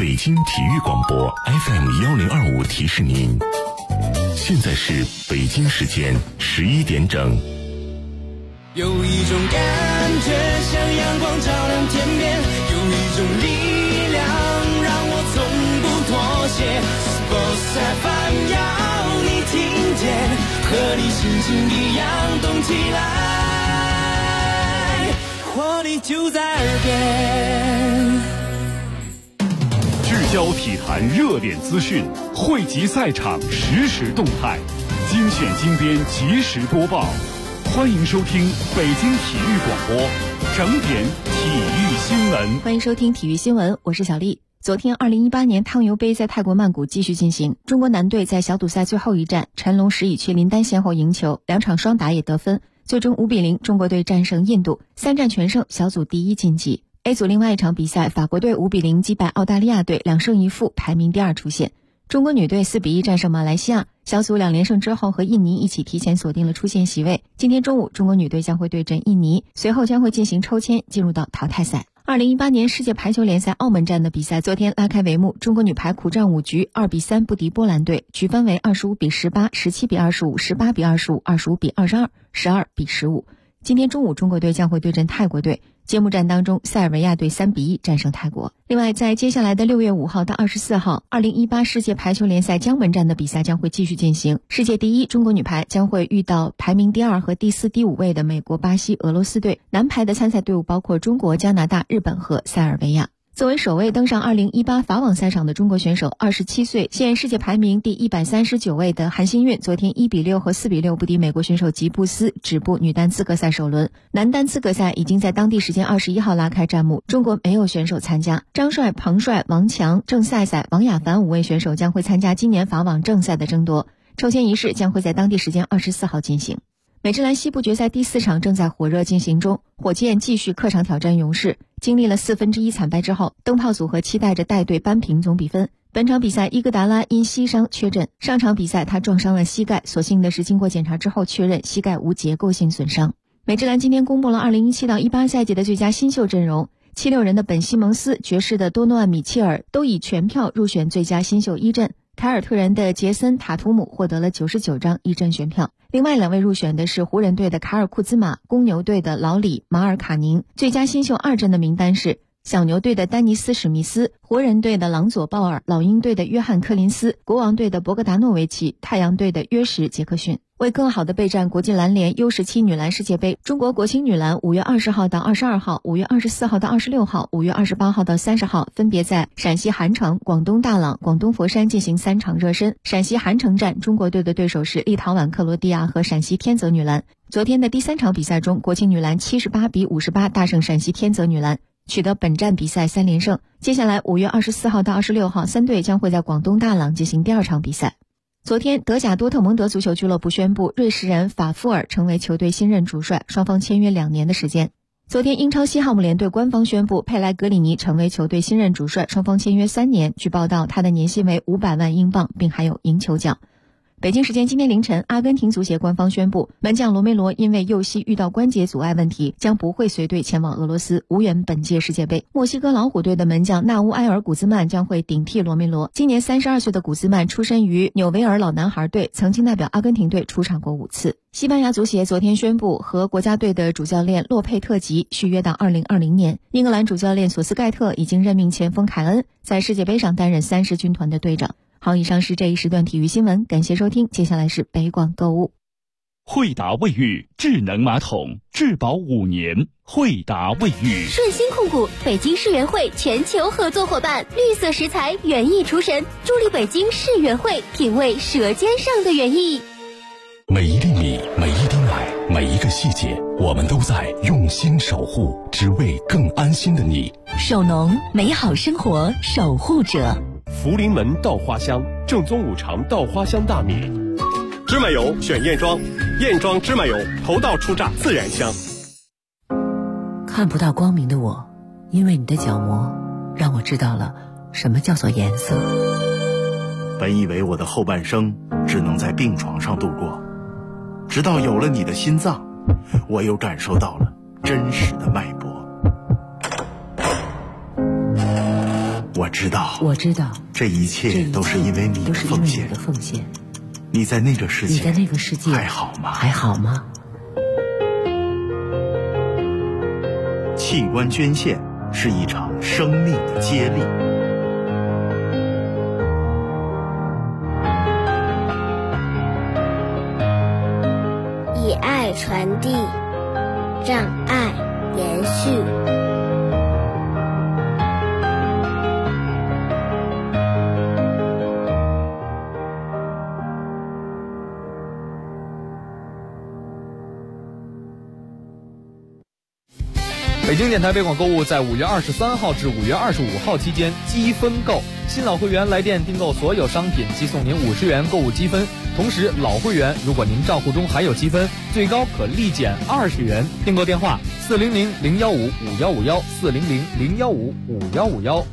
北京体育广播 FM1025提示您，现在是北京时间11点整。 有一种感觉像阳光照亮天边，有一种力量让我从不妥协。Sports FM 要你听见，和你心情一样动起来，活力就在耳边。 聚焦体坛热点资讯，汇集赛场实时动态，精选精编及时播报。欢迎收听北京体育广播整点体育新闻。 欢迎收听体育新闻，我是小丽。昨天2018年汤尤杯在泰国曼谷继续进行，中国男队在小组赛最后一战，陈龙、石宇缺林丹先后赢球，两场双打也得分，最终5-0，中国队战胜印度，3战全胜，小组第一晋级。A 组另外一场比赛，法国队5-0击败澳大利亚队，2胜1负，排名第2出线。中国女队4-1战胜马来西亚，小组2连胜之后和印尼一起提前锁定了出线席位。今天中午，中国女队将会对阵印尼，随后将会进行抽签，进入到淘汰赛。2018年世界排球联赛澳门站的比赛昨天拉开帷幕，中国女排苦战5局，2-3不敌波兰队，局分为25-18、17-25、18-25、25-22、12-15。今天中午，中国队将会对阵泰国队。揭幕战当中，塞尔维亚队3-1战胜泰国。另外，在接下来的6月5号到24号，2018世界排球联赛江门站的比赛将会继续进行。世界第一中国女排将会遇到排名第2和第4、第5位的美国、巴西、俄罗斯队。男排的参赛队伍包括中国、加拿大、日本和塞尔维亚。作为首位登上2018法网赛场的中国选手，27岁，现世界排名第139位的韩新韵，昨天1-6和4-6不敌美国选手吉布斯，止步女单资格赛首轮。男单资格赛已经在当地时间21号拉开战幕，中国没有选手参加。张帅、彭帅、王强、郑赛赛、王雅凡5位选手将会参加今年法网正赛的争夺，抽签仪式将会在当地时间24号进行。美职篮西部决赛第4场正在火热进行中，火箭继续客场挑战勇士，经历了1/4惨败之后，灯泡组合期待着带队扳平总比分。本场比赛伊戈达拉因膝伤缺阵，上场比赛他撞伤了膝盖，所幸的是经过检查之后确认膝盖无结构性损伤。美职篮今天公布了2017到18赛季的最佳新秀阵容，76人的本西蒙斯、爵士的多诺万米切尔都以全票入选最佳新秀一阵，凯尔特人的杰森塔图姆获得了99张一阵选票。另外2位入选的是湖人队的卡尔库兹马、公牛队的老李马尔卡宁。最佳新秀二阵的名单是小牛队的丹尼斯史密斯、活人队的朗佐鲍尔、老鹰队的约翰科林斯、国王队的博格达诺维奇、太阳队的约什杰克逊。为更好地备战国际篮联 U17 女篮世界杯，中国国青女篮5月20号到22号、5月24号到26号、5月28号到30号分别在陕西韩城、广东大朗、广东佛山进行3场热身。陕西韩城站中国队的对手是立陶宛克罗地亚和陕西天泽女篮。昨天的第3场比赛中，国青女篮78-58大胜陕西天泽女篮，取得本站比赛3连胜。接下来5月24号到26号3队将会在广东大朗进行第2场比赛。昨天，德甲多特蒙德足球俱乐部宣布瑞士人法夫尔成为球队新任主帅，双方签约2年的时间。昨天，英超西汉姆联队官方宣布佩莱格里尼成为球队新任主帅，双方签约3年。据报道，他的年薪为500万英镑，并还有赢球奖。北京时间今天凌晨，阿根廷足协官方宣布，门将罗梅罗因为右膝遇到关节阻碍问题，将不会随队前往俄罗斯，无缘本届世界杯。墨西哥老虎队的门将纳乌埃尔·古兹曼将会顶替罗梅罗。今年32岁的古兹曼出身于纽维尔老男孩队，曾经代表阿根廷队出场过5次。西班牙足协昨天宣布和国家队的主教练洛佩特吉续约到2020年。英格兰主教练索斯盖特已经任命前锋凯恩在世界杯上担任30军团的队长。好，以上是这一时段体育新闻，感谢收听，接下来是北广购物。 惠达卫浴智能马桶，质保5年。惠达卫浴， 顺心控股北京世园会全球合作伙伴，绿色食材园艺厨神，助力北京世园会品味舌尖上的园艺。 每一粒米，每一滴奶，每一个细节，我们都在用心守护，只为更安心的你。 守农，美好生活守护者。 福临门稻花香，正宗5常稻花香大米。芝麻油选燕庄，燕庄芝麻油，头道出榨自然香。 看不到光明的我，因为你的角膜，让我知道了什么叫做颜色。 本以为我的后半生只能在病床上度过，直到有了你的心脏，我又感受到了真实的脉搏。 我知道，这一切都是因为你的奉献。你在那个世界还好吗？器官捐献是一场生命的接力。 以爱传递，让爱延续。 北京电台北广购物在5月23号至5月25号期间积分购，新老会员来电订购所有商品即送您50元购物积分，同时老会员如果您账户中还有积分，最高可立减20元。订购电话400-015-5151 400-015-5151。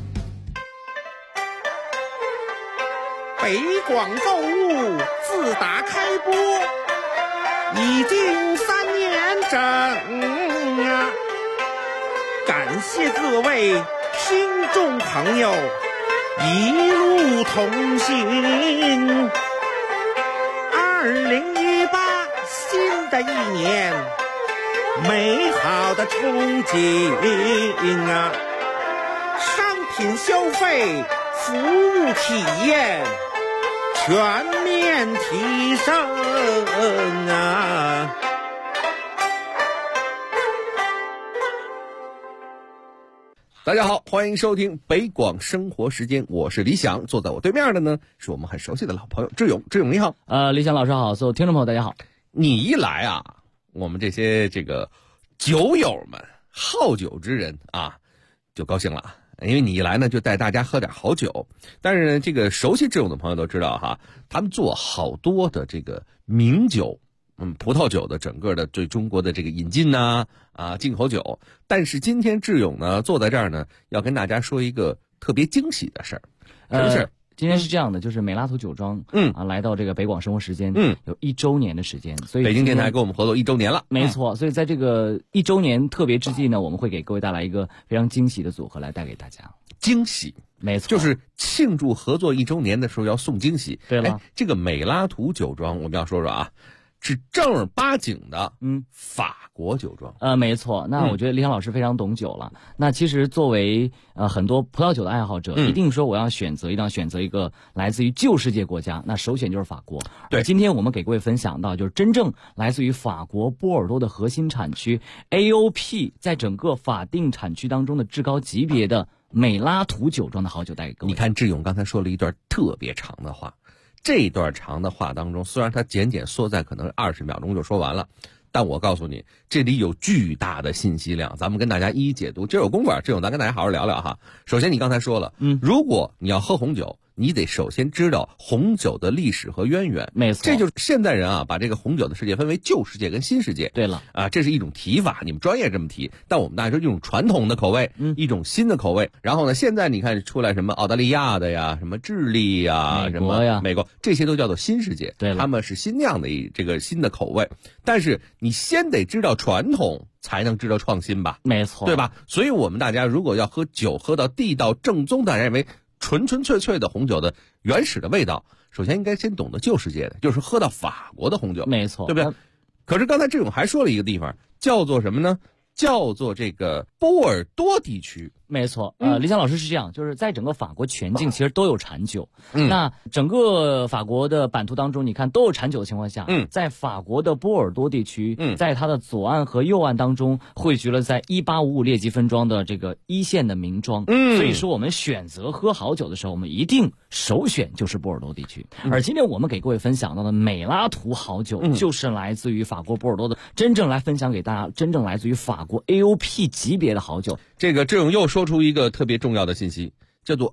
北广购物自打开播已经3年整啊！感谢各位听众朋友一路同行。2018新的一年，美好的憧憬啊！商品消费、服务体验全面提升啊！ 大家好，欢迎收听北广生活时间，我是李想，坐在我对面的呢是我们很熟悉的老朋友志勇。志勇你好。 李想老师好，所有听众朋友大家好。 你一来啊，我们这些酒友们、好酒之人啊就高兴了，因为你一来呢就带大家喝点好酒。但是呢熟悉志勇的朋友都知道哈，他们做好多的名酒。葡萄酒的整个的对中国的引进进口酒，但是今天志勇呢坐在这儿呢，要跟大家说一个特别惊喜的事儿。什么事儿？ 今天是这样的，就是美拉图酒庄来到北广生活时间有1周年的时间，所以北京电台跟我们合作1周年了。 没错，所以在这个1周年特别之际呢，我们会给各位带来一个非常惊喜的组合来带给大家。 惊喜， 没错， 就是庆祝合作1周年的时候要送惊喜。 对了， 这个美拉图酒庄我们要说说啊。是正儿八经的法国酒庄。 没错。那我觉得李想老师非常懂酒了。那其实作为很多葡萄酒的爱好者，一定说我要选择一个来自于旧世界国家，那首选就是法国。 对， 今天我们给各位分享到就是真正来自于法国波尔多的核心产区 AOP 在整个法定产区当中的至高级别的美拉图酒庄的好酒带给各位。 你看志勇刚才说了一段特别长的话。这段长的话当中，虽然它简缩在可能20秒钟就说完了，但我告诉你，这里有巨大的信息量，咱们跟大家一一解读。今儿有功夫，这种咱跟大家好好聊聊哈。首先，你刚才说了，如果你要喝红酒，你得首先知道红酒的历史和渊源。 没错， 这就是现代人把这个红酒的世界分为旧世界跟新世界。 对了这是一种提法，你们专业这么提，但我们大家说一种传统的口味，一种新的口味。然后呢，现在你看出来什么澳大利亚的呀，什么智利呀， 美国呀， 美国，这些都叫做新世界。 对了， 他们是新酿的这个新的口味。但是你先得知道传统，才能知道创新吧？ 没错， 对吧？所以我们大家如果要喝酒，喝到地道正宗，大家认为纯粹的红酒的原始的味道，首先应该先懂得旧世界的，就是喝到法国的红酒。 没错， 对不对？可是刚才志勇还说了一个地方，叫做什么呢？叫做这个波尔多地区。 没错，李想老师是这样，就是在整个法国全境其实都有产酒。那整个法国的版图当中，你看都有产酒的情况下，在法国的波尔多地区，在它的左岸和右岸当中汇聚了在1855列级分庄的这个1线的名庄。所以说我们选择喝好酒的时候，我们一定首选就是波尔多地区。而今天我们给各位分享到的美拉图好酒，就是来自于法国波尔多的，真正来分享给大家，真正来自于法国 AOP 级别的好酒。 这个志勇又说出一个特别重要的信息，叫做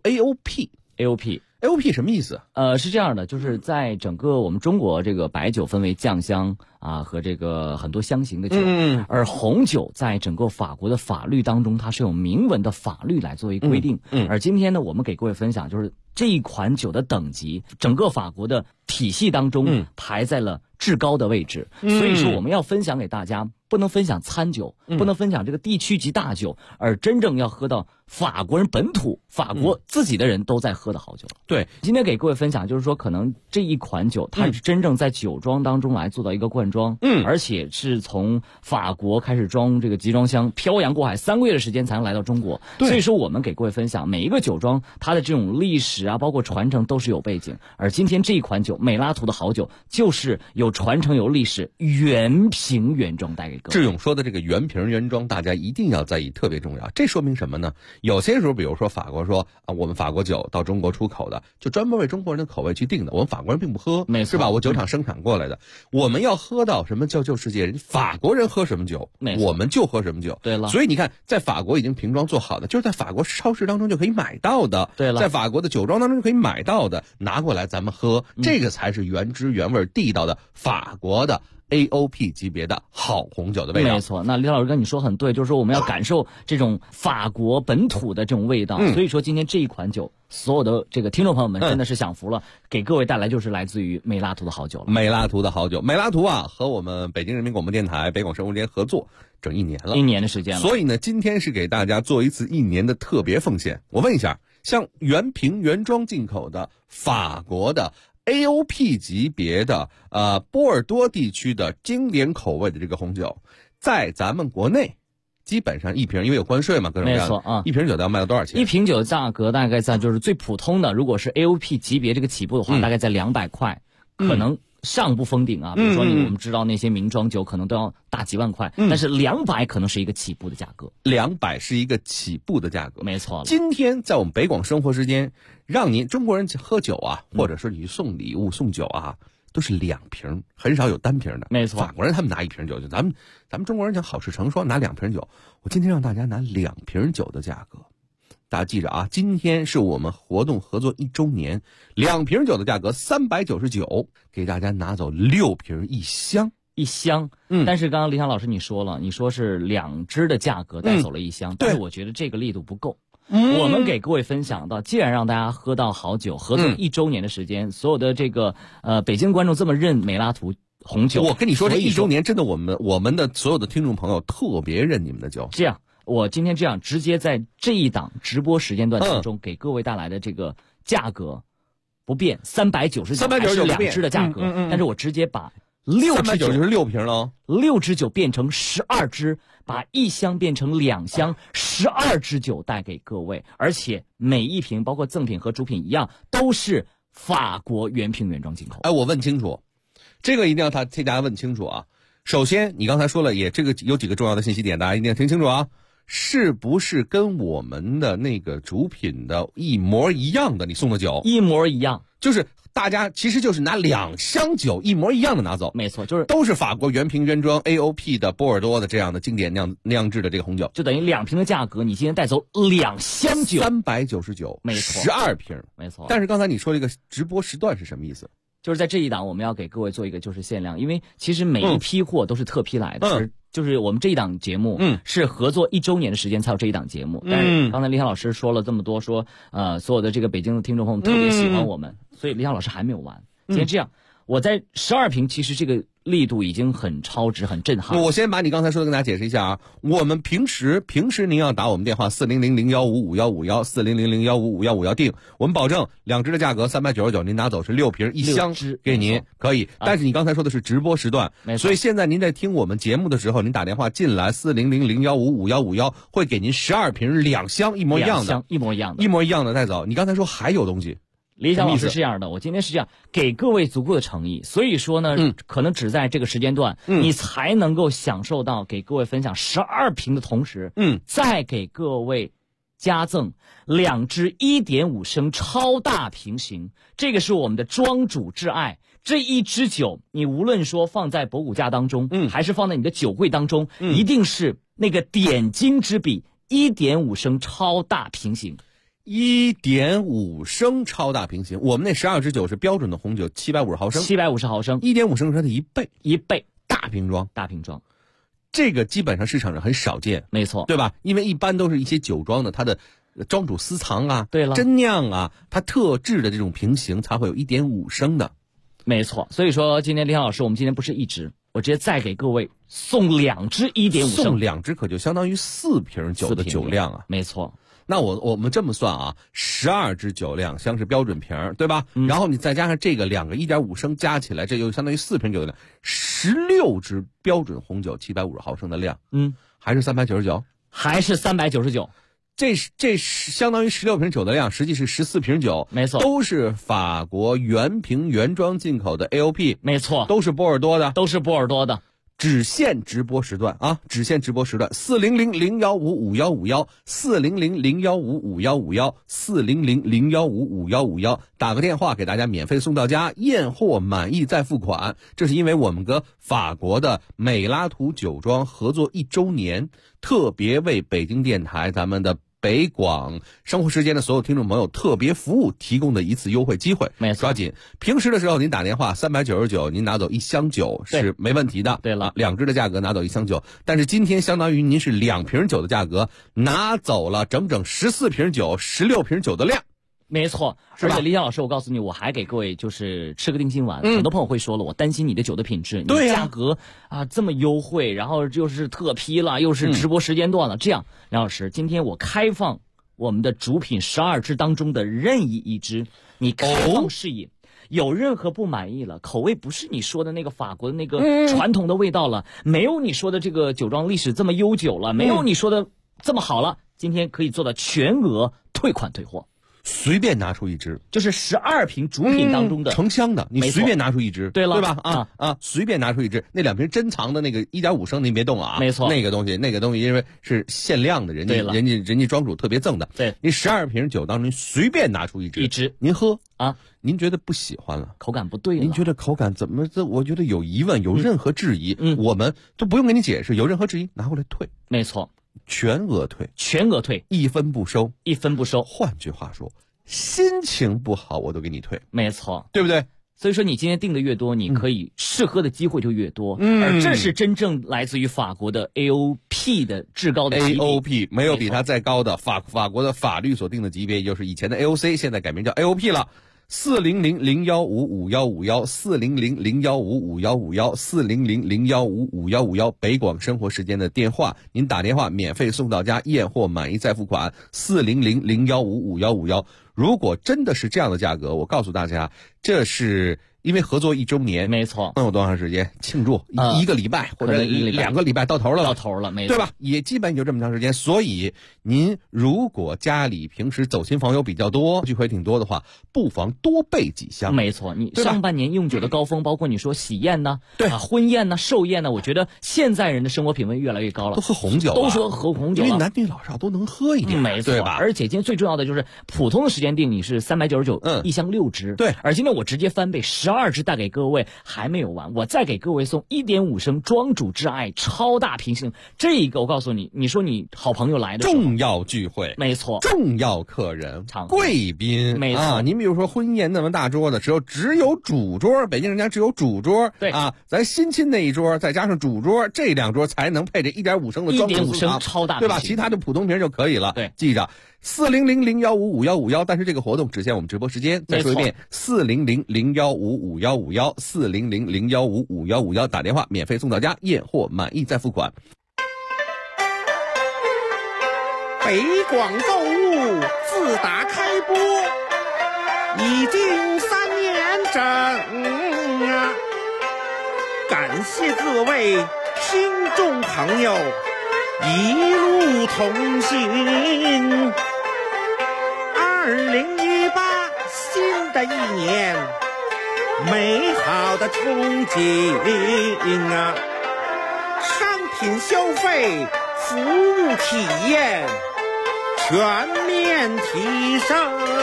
AOP。AOP 什么意思？ 是这样的，就是在整个我们中国这个白酒分为酱香和这个很多香型的酒，而红酒在整个法国的法律当中，它是有明文的法律来作为规定。而今天呢，我们给各位分享就是这一款酒的等级，整个法国的体系当中排在了至高的位置。所以说我们要分享给大家，不能分享餐酒，不能分享这个地区级大酒，而真正要喝到法国人本土、法国自己的人都在喝的好酒。 对， 今天给各位分享就是说，可能这一款酒它是真正在酒庄当中来做到一个灌装，而且是从法国开始装这个集装箱，漂洋过海3个月的时间才能来到中国。所以说我们给各位分享每一个酒庄它的这种历史啊，包括传承都是有背景。而今天这一款酒美拉图的好酒就是有传承有历史，原瓶原装带给各位。 志勇说的这个原瓶原装大家一定要在意，特别重要。这说明什么呢？有些时候比如说法国说啊，我们法国酒到中国出口的就专门为中国人的口味去定的，我们法国人并不喝，是吧？我酒厂生产过来的，我们要喝到什么叫旧世界，法国人喝什么酒我们就喝什么酒。 对了， 所以你看在法国已经瓶装做好的，就是在法国超市当中就可以买到的， 对了， 在法国的酒庄当中就可以买到的，拿过来咱们喝，这个才是原汁原味地道的法国的AOP 级别的好红酒的味道。 没错，那李老师跟你说很对，就是说我们要感受这种法国本土的这种味道。所以说今天这一款酒，所有的这个听众朋友们真的是享福了，给各位带来就是来自于美拉图的好酒了。 美拉图的好酒，美拉图啊，和我们北京人民广播电台北广生活间合作整1年了，1 年的时间了。 所以呢，今天是给大家做一次1年的特别奉献。我问一下，像原瓶原装进口的法国的AOP 级别的波尔多地区的经典口味的这个红酒，在咱们国内基本上一瓶，因为有关税嘛，各种各样的， 没错啊， 一瓶酒要卖到多少钱？ 一瓶酒的价格大概在就是最普通的，如果是 AOP 级别这个起步的话，大概在200块，可能上不封顶啊。比如说我们知道那些名庄酒可能都要大几万块，但是200可能是一个起步的价格 ，200是一个起步的价格， 没错。 今天在我们北广生活时间，让您中国人喝酒啊，或者是你送礼物送酒啊，都是2瓶，很少有单瓶的。 没错， 法国人他们拿1瓶酒，就咱们中国人讲好事成双，拿2瓶酒。我今天让大家拿2瓶酒的价格，大家记着啊，今天是我们活动合作1周年，2瓶酒的价格399，给大家拿走6瓶1箱。 但是刚刚李想老师你说了，你说是2支的价格带走了1箱，但是我觉得这个力度不够。我们给各位分享到，既然让大家喝到好酒，合作1周年的时间，所有的这个北京观众这么认美拉图红酒， 我跟你说这1周年真的我们的所有的听众朋友特别认你们的酒。 这样，我今天这样直接在这一档直播时间段当中给各位带来的这个价格不变，399是2支的价格，但是我直接把6支酒就是6瓶了 ，6支酒变成12支，把1箱变成2箱，12支酒带给各位，而且每一瓶包括赠品和主品一样，都是法国原瓶原装进口。 哎，我问清楚，这个一定要替大家问清楚啊。首先，你刚才说了，这个有几个重要的信息点，大家一定要听清楚啊。是不是跟我们的那个主品的一模一样的？你送的酒一模一样， 就是大家其实就是拿2箱酒一模一样的拿走， 没错，就是都是法国原瓶原装 AOP 的波尔多的这样的经典酿制的这个红酒， 就等于2瓶的价格，你今天带走2箱酒 ，399， 没错 ，12瓶， 没错。 但是刚才你说这个直播时段是什么意思？ 就是在这一档我们要给各位做一个就是限量，因为其实每一批货都是特批来的，就是我们这一档节目是合作1周年的时间才有这一档节目，但是刚才李想老师说了这么多，说所有的这个北京的听众朋友们特别喜欢我们，所以李想老师还没有完。今天这样，我在12瓶，其实这个力度已经很超值，很震撼。 我先把你刚才说的跟大家解释一下啊。我们平时您要打我们电话400-015-5151，400-015-5151订，我们保证2支的价格399，您拿走是6瓶1箱给您，可以。但是你刚才说的是直播时段，所以现在您在听我们节目的时候，您打电话进来400-015-5151，会给您12瓶2箱一模一样的， 一模一样的带走。你刚才说还有东西。 李想老师是这样的，我今天是这样给各位足够的诚意，所以说呢，可能只在这个时间段，你才能够享受到给各位分享12瓶的同时，再给各位加赠2支1.5升超大瓶型，这个是我们的庄主挚爱。这一支酒，你无论说放在博古架当中，还是放在你的酒柜当中，一定是那个点睛之笔，1.5升超大瓶型。 1.5升超大瓶型，我们那12支酒是标准的红酒，750毫升 ，750毫升 ，1.5升是它的1倍， 大瓶装， 这个基本上市场上很少见， 没错， 对吧？因为一般都是一些酒庄的，它的庄主私藏啊， 对了， 真酿啊，它特制的这种瓶型才会有1.5升的。 没错，所以说今天李老师，我们今天不是1支，我直接再给各位送2支1.5升， 送2支可就相当于4瓶酒的酒量啊。 没错。 那我们这么算啊，12支酒量像是标准瓶，对吧？然后你再加上这个2个1.5升加起来，这就相当于4瓶酒的量，16支标准红酒750毫升的量，还是399， 还是399。 这相当于16瓶酒的量，实际是14瓶酒， 没错， 都是法国原瓶原装进口的 AOP， 没错， 都是波尔多的， 都是波尔多的。 只限直播时段啊！只限直播时段，400-015-5151，400-015-5151，400-015-5151，打个电话给大家免费送到家，验货满意再付款。这是因为我们和法国的美拉图酒庄合作1周年，特别为北京电台咱们的北广生活时间的所有听众朋友特别服务提供的一次优惠机会， 没错， 抓紧！平时的时候您打电话399，您拿走1箱酒是没问题的。 对了 ，2支的价格拿走1箱酒，但是今天相当于您是2瓶酒的价格，拿走了整整14瓶酒、16瓶酒的量。 没错，而且李想老师，我告诉你，我还给各位就是吃个定心丸。很多朋友会说了，我担心你的酒的品质，你价格啊这么优惠，然后又是特批了，又是直播时间段了，这样，梁老师，今天我开放我们的主品12支当中的任意1支，你开放试饮。有任何不满意了，口味不是你说的那个法国的那个传统的味道了，没有你说的这个酒庄历史这么悠久了，没有你说的这么好了，今天可以做到全额退款退货。 随便拿出1支， 就是12瓶主品当中的成箱的，你随便拿出1支， 对了， 对吧？随便拿出1支，那2瓶珍藏的那个1.5升您别动啊， 没错， 那个东西因为是限量的，人家庄主特别赠的， 对， 你12瓶酒当中随便拿出1支，您喝啊， 您觉得不喜欢了， 口感不对了， 您觉得口感怎么我觉得有疑问，有任何质疑，我们都不用跟你解释，有任何质疑拿回来退， 没错。 全额退，1分不收 ，1分不收。 换句话说，心情不好我都给你退， 没错， 对不对？ 所以说你今天订的越多，你可以试喝的机会就越多。而这是真正来自于法国的 AOP 的至高的级别 AOP 没有比它再高的，法国的法律所定的级别，也就是以前的 AOC， 现在改名叫 AOP 了。400-015-5151，400-015-5151，400-015-5151，北广生活时间的电话，您打电话免费送到家，验货满意再付款。400-015-5151，如果真的是这样的价格，我告诉大家，这是因为合作1周年， 没错， 能有多长时间庆祝？1个礼拜或者2个礼拜到头了， 没错， 对吧？也基本就这么长时间。所以您如果家里平时走亲访友比较多，聚会挺多的话，不妨多备几箱。 没错，你上半年用酒的高峰，包括你说喜宴呢， 对婚宴呢、寿宴呢，我觉得现在人的生活品味越来越高了， 都喝红酒， 都说喝红酒， 因为男女老少都能喝一点， 没错， 对吧？ 而且今天最重要的就是普通的时间订你是399，1箱6支， 对。 而今天我直接翻倍12支带给各位，还没有完，我再给各位送1.5升庄主挚爱超大瓶性，这个我告诉你，你说你好朋友来的时候， 重要聚会， 没错， 重要客人，贵宾， 没错。 您比如说婚宴那么大桌的时候，只有主桌，北京人家只有主桌， 对啊，咱新亲那一桌再加上主桌，这2桌才能配这1.5升的庄主 1.5升超大瓶， 对吧？其他的普通瓶就可以了。 对， 记着400-015-5151，但是这个活动只限我们直播时间。再说一遍，400-015-5151，400-015-5151，打电话免费送到家，验货满意再付款。 北广购物自打开播已经3年整啊，感谢各位听众朋友一路同行。2018新的一年，美好的憧憬啊，商品消费、服务体验全面提升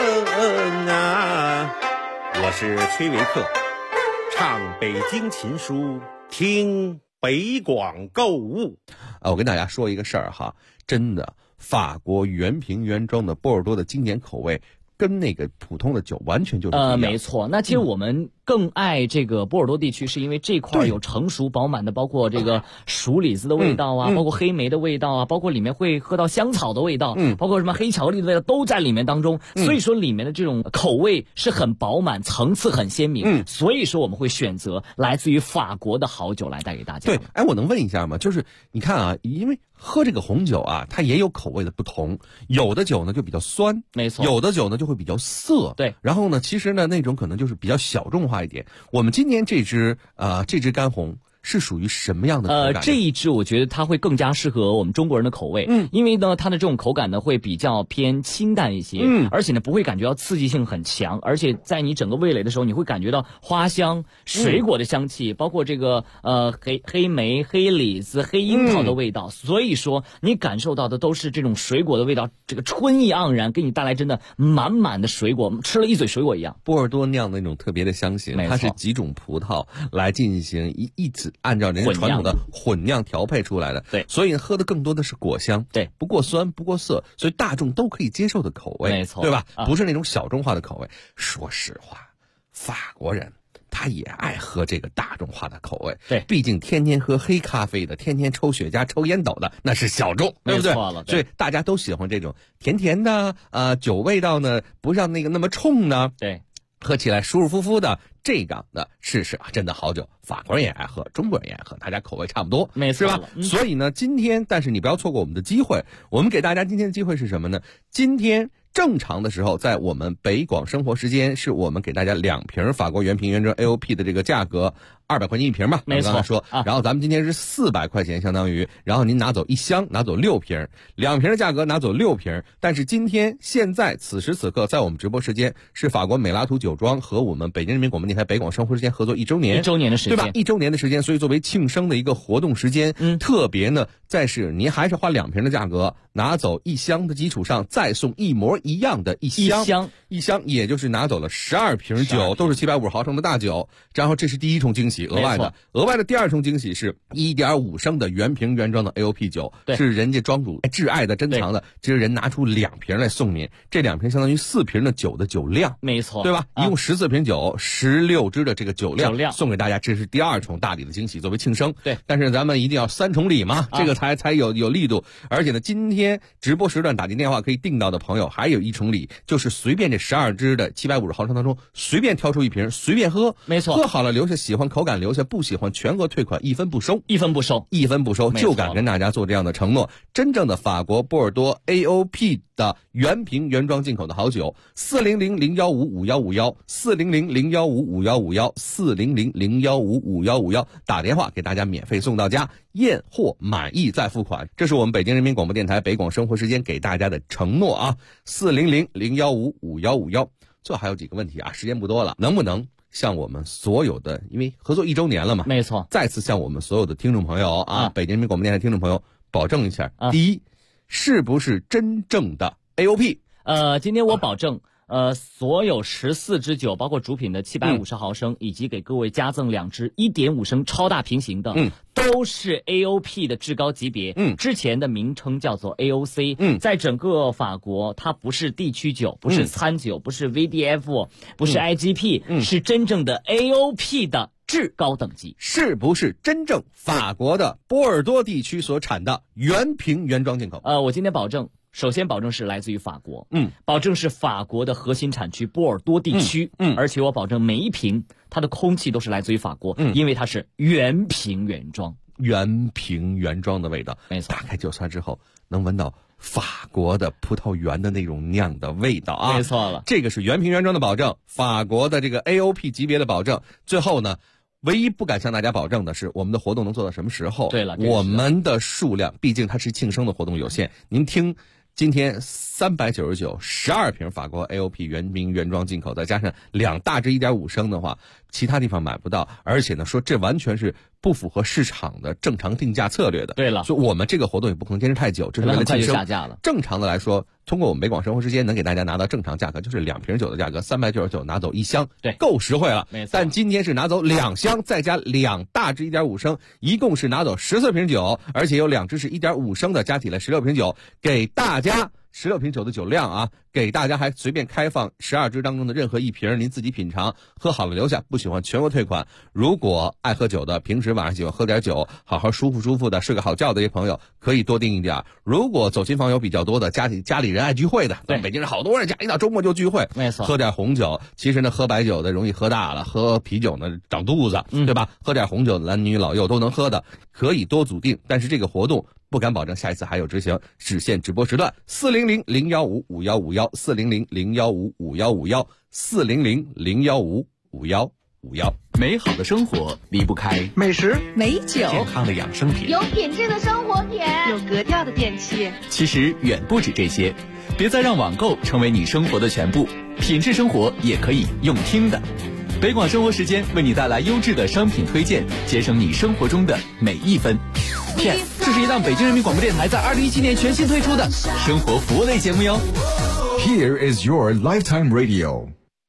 啊！我是崔维克，唱北京琴书，听北广购物。 我跟大家说一个事儿哈，真的，法国原瓶原装的波尔多的经典口味，跟那个普通的酒完全就是不一样。 没错。那其实我们更爱这个波尔多地区，是因为这块有成熟饱满的，包括这个熟李子的味道啊，包括黑莓的味道啊，包括里面会喝到香草的味道，包括什么黑巧克力的味道都在里面当中。所以说里面的这种口味是很饱满，层次很鲜明。所以说我们会选择来自于法国的好酒来带给大家。 对，哎，我能问一下吗？就是你看啊，因为喝这个红酒啊，它也有口味的不同，有的酒呢就比较酸， 没错， 有的酒呢就会比较涩， 对。 然后呢，其实呢那种可能就是比较小众化一点。我们今年这支干红是属于什么样的口感？ 这一支我觉得它会更加适合我们中国人的口味，因为呢它的这种口感呢会比较偏清淡一些，而且呢不会感觉到刺激性很强，而且在你整个味蕾的时候，你会感觉到花香、水果的香气，包括这个黑莓、黑李子、黑樱桃的味道，所以说你感受到的都是这种水果的味道，这个春意盎然，给你带来真的满满的水果，吃了一嘴水果一样。 波尔多酿的那种特别的香型，它是几种葡萄来进行一直按照人家传统的混酿调配出来的， 对， 所以喝的更多的是果香， 对， 不过酸不过涩，所以大众都可以接受的口味， 没错， 对吧？不是那种小众化的口味。说实话，法国人他也爱喝这个大众化的口味， 对， 毕竟天天喝黑咖啡的，天天抽雪茄、抽烟斗的，那是小众，对不对？所以大家都喜欢这种甜甜的，酒味道呢不像那个那么冲呢， 对。 喝起来舒舒服服的，这样的是真的好酒，法国人也爱喝，中国人也爱喝，大家口味差不多， 没错， 是吧？所以呢，今天，但是你不要错过我们的机会，我们给大家今天的机会是什么呢？今天正常的时候，在我们北广生活时间，是我们给大家2瓶法国原瓶原装 AOP 的这个价格，200块钱1瓶吧， 没错。 刚才说，然后咱们今天是400块钱，相当于，然后您拿走1箱，拿走6瓶，2瓶的价格拿走6瓶。但是今天现在此时此刻，在我们直播时间是法国美拉图酒庄和我们北京人民广播电台北广生活时间合作1周年，1 周年的时间， 对吧？1周年的时间，所以作为庆生的一个活动时间，特别呢，再是您还是花2瓶的价格拿走1箱的基础上，再送一模一样的1箱，也就是拿走了12瓶酒，都是750毫升的大酒。然后这是第一重惊喜，额外的第二重惊喜是1.5升的原瓶原装的 AOP 酒，是人家庄主挚爱的珍藏的，这人拿出2瓶来送您，这2瓶相当于4瓶的酒的酒量， 没错， 对吧？一共14瓶酒，16支的这个酒量送给大家，这是第2重大礼的惊喜，作为庆生。 对， 但是咱们一定要3重礼嘛，这个才有力度。而且呢，今天直播时段打进电话可以订到的朋友，还有1重礼，就是随便这12支的750毫升当中，随便挑出1瓶，随便喝， 没错， 喝好了留下，喜欢口感留下，不喜欢全额退款，1分不收，就敢跟大家做这样的承诺。真正的法国波尔多 AOP 的原瓶原装进口的好酒，400-015-5151，400-015-5151，400-015-5151，打电话给大家免费送到家，验货满意再付款，这是我们北京人民广播电台北广生活时间给大家的承诺啊，400-015-5151。最后还有几个问题啊，时间不多了，能不能向我们所有的，因为合作1周年了嘛， 没错， 再次向我们所有的听众朋友北京人民广播电台听众朋友保证一下，第一，是不是真正的 AOP？ 今天我保证，所有14支酒，包括主品的750毫升，以及给各位加赠2支1.5升超大瓶型的，都是 AOP 的至高级别。之前的名称叫做 AOC。在整个法国，它不是地区酒，不是餐酒，不是 VDF，不是 IGP，是真正的 AOP 的至高等级。 是不是真正法国的波尔多地区所产的原瓶原装进口？ 我今天保证。首先保证是来自于法国，保证是法国的核心产区波尔多地区，而且我保证每一瓶它的空气都是来自于法国，因为它是原瓶原装， 原瓶原装的味道， 没错。 打开酒塞之后，能闻到法国的葡萄园的那种酿的味道啊， 没错了。 这个是原瓶原装的保证，法国的这个 AOP 级别的保证。最后呢，唯一不敢向大家保证的是，我们的活动能做到什么时候？ 对了， 我们的数量，毕竟它是庆生的活动有限。您听，今天399 12瓶法国 AOP 原瓶原装进口，再加上2大支1.5升的话，其他地方买不到。而且呢，说这完全是不符合市场的正常定价策略的。 对了， 所以我们这个活动也不可能坚持太久，这是为了庆生。 下架了。 正常的来说，通过我们北广生活时间能给大家拿到正常价格，就是2瓶酒的价格，399拿走1箱， 对， 够实惠了。 没错。 但今天是拿走2箱，再加2大支1.5升，一共是拿走14瓶酒，而且有2支是1.5升的，加起来16瓶酒，给大家 16瓶酒的酒量啊，给大家还随便开放12支当中的任何一瓶，您自己品尝，喝好了留下，不喜欢全额退款。如果爱喝酒的，平时晚上喜欢喝点酒，好好舒服的睡个好觉的一些朋友，可以多订一点。如果走亲访友比较多的，家里人爱聚会的，对，北京人好多人家一到周末就聚会， 没错， 喝点红酒。其实呢，喝白酒的容易喝大了，喝啤酒呢长肚子，对吧？喝点红酒，男女老幼都能喝的，可以多组订。但是这个活动不敢保证下一次还有执行，只限直播时段400-015-5151，400-015-5151，400-015-5151。 美好的生活离不开美食、 美酒、 健康的养生品， 有品质的生活品，有格调的电器。 其实远不止这些，别再让网购成为你生活的全部，品质生活也可以用听的。北广生活时间为你带来优质的商品推荐，节省你生活中的每一分。 这是一档北京人民广播电台在2017年全新推出的生活服务类节目哟。 Here is your lifetime radio。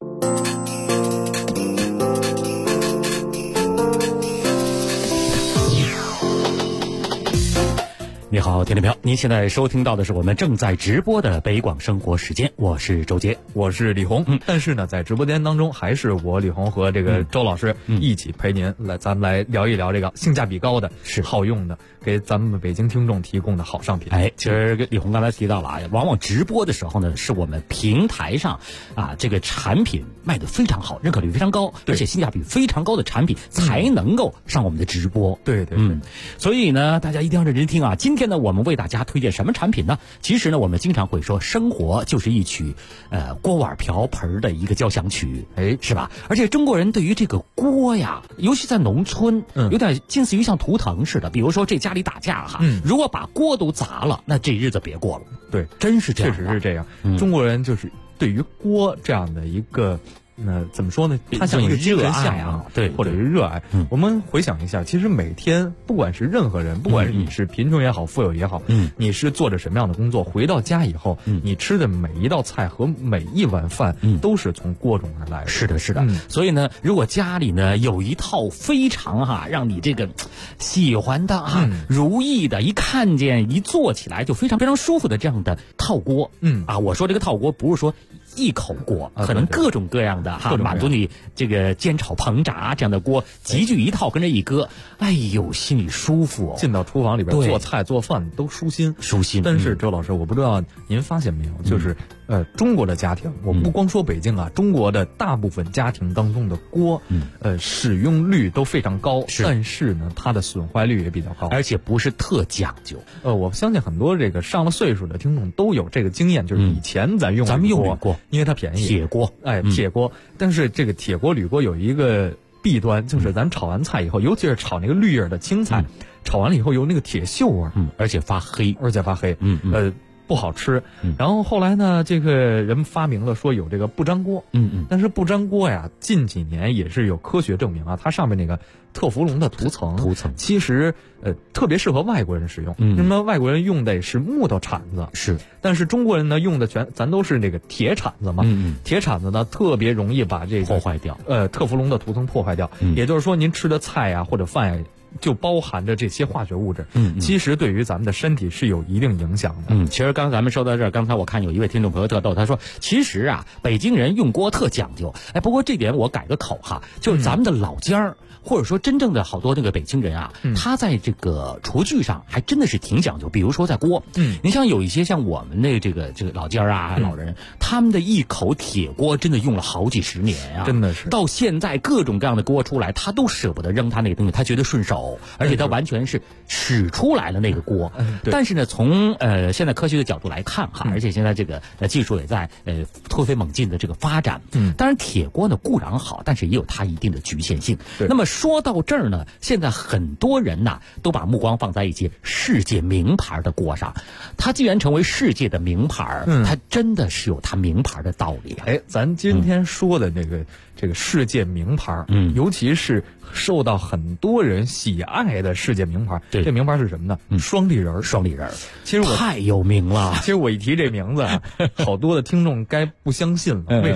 你好，听众朋友，您现在收听到的是我们正在直播的北广生活时间，我是周杰， 我是李红。但是呢，在直播间当中，还是我李红和这个周老师一起陪您咱们来聊一聊这个性价比高的、是好用的，给咱们北京听众提供的好商品。 其实李红刚才提到了啊，往往直播的时候呢，是我们平台上啊这个产品卖得非常好，认可率非常高，而且性价比非常高的产品才能够上我们的直播。 对， 所以呢，大家一定要认真听啊。今天呢，我们为大家推荐什么产品呢？其实呢，我们经常会说，生活就是一曲锅碗瓢盆的一个交响曲，是吧？而且中国人对于这个锅呀，尤其在农村，有点近似于像图腾似的。比如说这家里打架哈，如果把锅都砸了，那这日子别过了。 对， 真是这样， 确实是这样。中国人就是对于锅这样的一个。怎么说呢？它像一个精神向往， 对， 或者是热爱。我们回想一下，其实每天，不管是任何人，不管是你是贫穷也好，富有也好，你是做着什么样的工作，回到家以后，你吃的每一道菜和每一碗饭，都是从锅中而来的。 是的，是的。所以呢，如果家里呢有一套非常让你这个喜欢的如意的，一看见一做起来就非常非常舒服的这样的套锅，我说这个套锅不是说一口锅，可能各种各样的满足你这个煎炒烹炸这样的锅集聚一套，跟着一搁，哎呦，心里舒服。 进到厨房里边做菜做饭都舒心。但是周老师，我不知道您发现没有，就是中国的家庭，我不光说北京啊，中国的大部分家庭当中的锅，使用率都非常高，但是呢，它的损坏率也比较高， 而且不是特讲究。 我相信很多这个上了岁数的听众都有这个经验，就是以前咱们用铝锅，因为它便宜， 铁锅， 铁锅。但是这个铁锅铝锅有一个弊端，就是咱炒完菜以后，尤其是炒那个绿叶的青菜，炒完了以后有那个铁锈味， 而且发黑， 不好吃。然后后来呢，这个人发明了说有这个不粘锅，但是不粘锅呀，近几年也是有科学证明啊，它上面那个特氟龙的涂层其实特别适合外国人使用。那么外国人用的是木头铲子，但是中国人呢用的咱都是那个铁铲子嘛。铁铲子呢特别容易把这个破坏掉， 特氟龙的涂层破坏掉。也就是说，您吃的菜呀或者饭呀，就包含着这些化学物质，其实对于咱们的身体是有一定影响的。 其实刚才咱们说到这儿，刚才我看有一位听众朋友特逗，他说其实啊，北京人用锅特讲究。不过这点我改个口哈，就是咱们的老家儿，或者说真正的好多那个北京人啊，他在这个厨具上还真的是挺讲究。比如说在锅，你像有一些像我们的这个老家啊，老人，他们的一口铁锅真的用了好几十年啊， 真的是到现在各种各样的锅出来，他都舍不得扔他那个东西，他觉得顺手，而且他完全是使出来了那个锅。但是呢，从现在科学的角度来看哈，而且现在这个技术也在突飞猛进的这个发展。当然铁锅呢固然好，但是也有它一定的局限性。那么说到这儿呢，现在很多人呐都把目光放在一些世界名牌的锅上。它既然成为世界的名牌，它真的是有它名牌的道理。 咱今天说的这个世界名牌，尤其是受到很多人喜爱的世界名牌，这名牌是什么呢？双立人。其实我太有名了。 其实我一提这名字啊，好多的听众该不相信了。为什么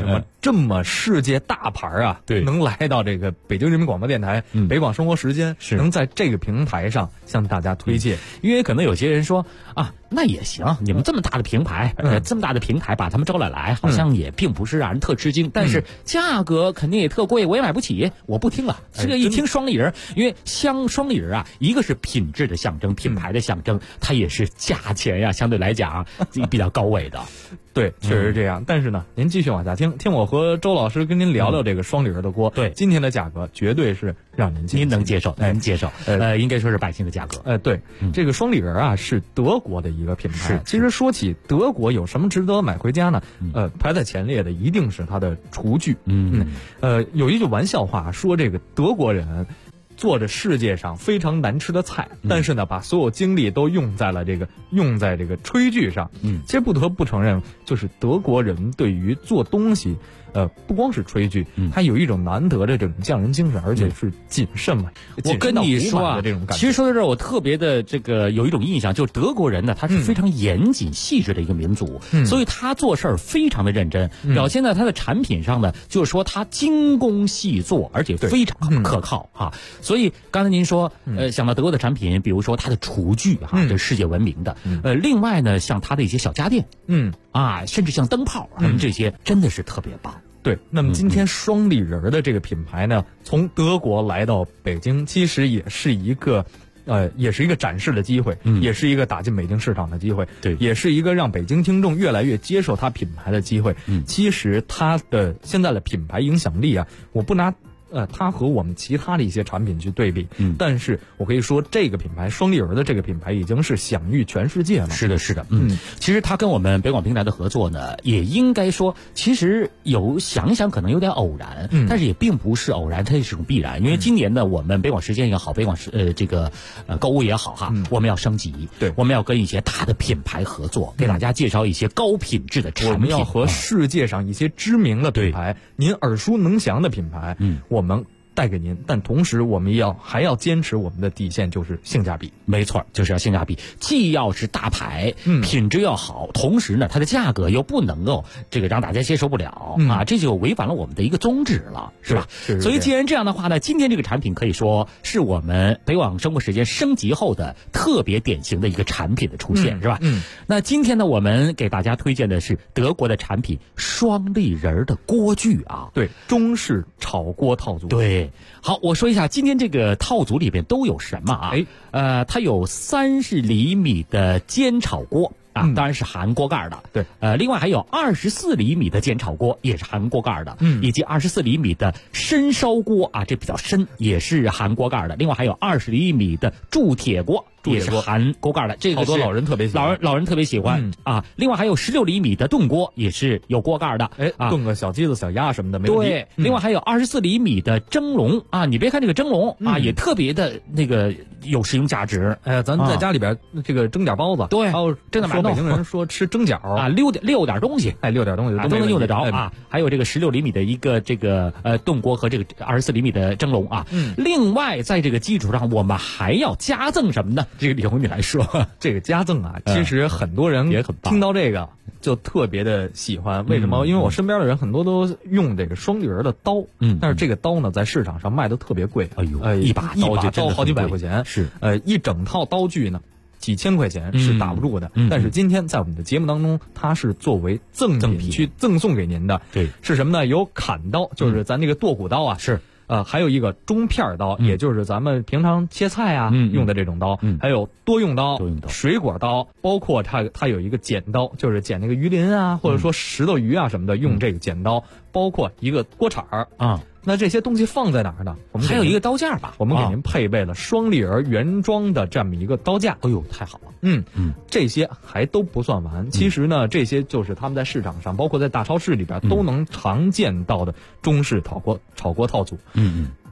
这么世界大牌啊， 对， 能来到这个北京人民广播电台北广生活时间，能在这个平台上向大家推荐。 因为可能有些人说啊，那也行，你们这么大的平台，这么大的平台把他们招来，好像也并不是让人特吃惊，但是价格肯定也特贵，我也买不起，我不听了。这个一听双立人，因为双立人啊，一个是品质的象征，品牌的象征，它也是价钱呀，相对来讲比较高位的。 对，确实是这样。但是呢，您继续往下听我和周老师跟您聊聊这个双立人的锅。 对， 今天的价格绝对是让您能接受，能接受。应该说是百姓的价格。 对，这个双立人啊是德国的一个品牌。其实说起德国有什么值得买回家呢？排在前列的一定是它的厨具。有一句玩笑话说，这个德国人做着世界上非常难吃的菜，但是呢，把所有精力都用在这个炊具上。其实不得不承认，就是德国人对于做东西，不光是炊具，还有一种难得的这种匠人精神，而且是谨慎嘛。 我跟你说啊，其实说到这儿，我特别的有一种印象，就是德国人呢，他是非常严谨细致的一个民族，所以他做事儿非常的认真，表现在他的产品上呢，就是说他精工细作，而且非常可靠啊。所以刚才您说，想到德国的产品，比如说它的厨具哈，这是世界闻名的。另外呢，像它的一些小家电，甚至像灯泡什么这些，真的是特别棒。 对，那么今天双立人的这个品牌呢，从德国来到北京，其实也是一个展示的机会，也是一个打进北京市场的机会， 对， 也是一个让北京听众越来越接受它品牌的机会。其实它的现在的品牌影响力啊，我不拿它和我们其他的一些产品去对比，但是我可以说这个品牌双立人的这个品牌已经是享誉全世界了。 是的，其实它跟我们北广平台的合作呢，也应该说，其实想想可能有点偶然，但是也并不是偶然，它是种必然。因为今年呢，我们北广时间也好，北广购物也好哈，我们要升级， 对， 我们要跟一些大的品牌合作，给大家介绍一些高品质的产品。 我们要和世界上一些知名的品牌，您耳熟能详的品牌，我们带给您，但同时我们还要坚持我们的底线，就是性价比。 没错，就是要性价比，既要是大牌，品质要好，同时呢，它的价格又不能够让大家接受不了啊，这就违反了我们的一个宗旨了，是吧？所以既然这样的话呢，今天这个产品可以说是我们北广生活时间升级后的特别典型的一个产品的出现，是吧？那今天呢，我们给大家推荐的是德国的产品双立人的锅具啊， 对，中式炒锅套组， 对。好，我说一下今天这个套组里边都有什么啊？它有30厘米的煎炒锅啊，当然是含锅盖的。 对， 另外还有24厘米的煎炒锅，也是含锅盖的。以及24厘米的深烧锅啊，这比较深，也是含锅盖的。另外还有20厘米的铸铁锅。也是含锅盖的，这个好多老人特别喜欢， 老人特别喜欢啊。另外还有16厘米的炖锅，也是有锅盖的， 炖个小鸡子、小鸭什么的没问题。 对，另外还有24厘米的蒸笼啊，你别看这个蒸笼啊，也特别的有实用价值。 咱在家里边蒸点包子， 对， 还有蒸点馒头。 北京人说吃蒸饺啊，溜点东西， 溜点东西都能用得着啊。还有这个16厘米的一个炖锅和这个24厘米的蒸笼啊。另外在这个基础上，我们还要加赠什么呢？这个李红你来说。 这个加赠啊，其实很多人也很听到这个就特别的喜欢。为什么？因为我身边的人很多都用这个双立人的刀，但是这个刀呢，在市场上卖的特别贵。 哎呦，一把刀好几百块钱， 是一整套刀具呢，几千块钱是打不住的。但是今天在我们的节目当中，它是作为赠品去赠送给您的。 对， 是什么呢？有砍刀，就是咱这个剁骨刀啊， 是。 还有一个中片刀，也就是咱们平常切菜啊用的这种刀，还有多用刀、水果刀，包括它有一个剪刀，就是剪那个鱼鳞啊，或者说石头鱼啊什么的，用这个剪刀，包括一个锅铲啊。那这些东西放在哪儿呢？我们还有一个刀架吧， 我们给您配备了双立人原装的这么一个刀架。 哎呦，太好了！ 这些还都不算完。其实呢，这些就是他们在市场上，包括在大超市里边都能常见到的中式炒锅套组。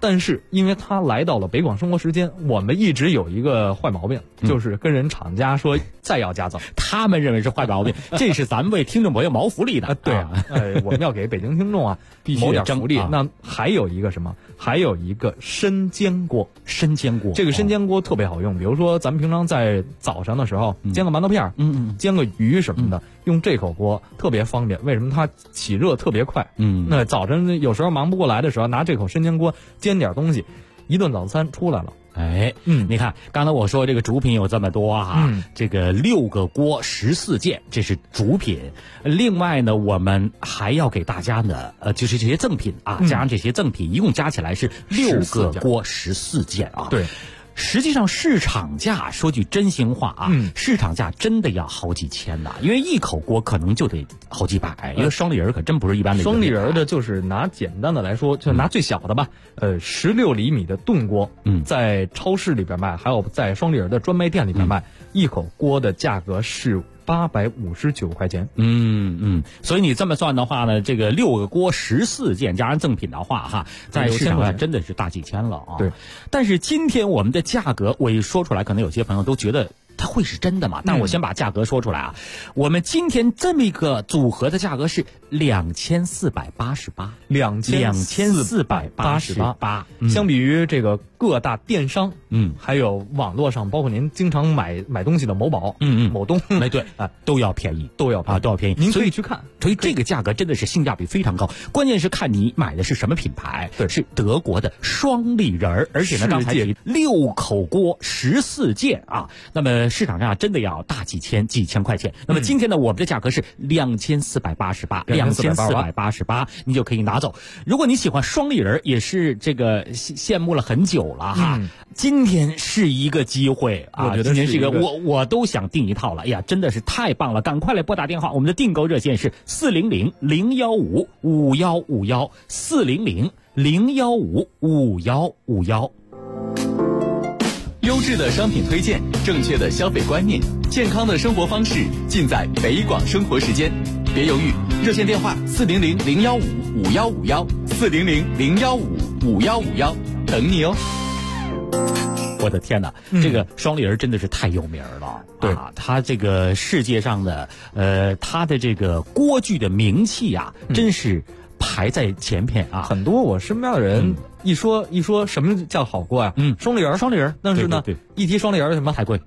但是因为他来到了北广生活时间，我们一直有一个坏毛病，就是跟人厂家说再要加赠， 他们认为是坏毛病，这是咱们为听众朋友谋福利的。 对啊，我们要给北京听众啊谋点福利。那还有一个什么？还有一个参煎锅。 参煎锅， 这个参煎锅特别好用。比如说咱们平常在早上的时候煎个馒头片，煎个鱼什么的，用这口锅特别方便。为什么？它起热特别快。那早晨有时候忙不过来的时候，拿这口参煎锅煎点东西，一顿早餐出来了。 你看刚才我说这个主品有这么多哈，这个6个锅14件，这是主品。另外呢，我们还要给大家呢，就是这些赠品啊，加上这些赠品，一共加起来是6个锅14件啊。 对。 实际上市场价，说句真心话啊，市场价真的要好几千呐，因为一口锅可能就得好几百，因为双立人可真不是一般的。 双立人的就是拿简单的来说，就拿最小的吧，16厘米的炖锅，在超市里边卖，还有在双立人的专卖店里边卖，一口锅的价格是859块钱。 所以你这么算的话呢，这个6个锅14件加上赠品的话哈，在市场上真的是大几千了啊。 对， 但是今天我们的价格，我一说出来，可能有些朋友都觉得它会是真的嘛？但我先把价格说出来啊。我们今天这么一个组合的价格是2488，2488。 相比于这个各大电商，还有网络上，包括您经常买东西的某宝，某东， 对啊，都要便宜， 都要便宜。您可以去看， 所以这个价格真的是性价比非常高。关键是看你买的是什么品牌，是德国的双立人，而且呢，刚才6口锅14件啊，那么市场上真的要大几千块钱。那么今天呢，我们的价格是2488，你就可以拿走。如果你喜欢双立人，也是这个羡慕了很久了哈。今天是一个机会啊， 我觉得今天是一个我都想订一套了。哎呀，真的是太棒了！赶快来拨打电话，我们的订购热线是400-015-5151，400-015-5151。 优质的商品推荐，正确的消费观念，健康的生活方式，尽在北广生活时间。别犹豫，热线电话400-015-5151，400-015-5151，等你哦。 我的天哪，这个双立人真的是太有名了。 对啊，他这个世界上的他的这个锅具的名气啊，真是排在前面啊。 很多我身边的人一说什么叫好锅啊，双立人，但是呢， 对， 一提双立人什么太贵。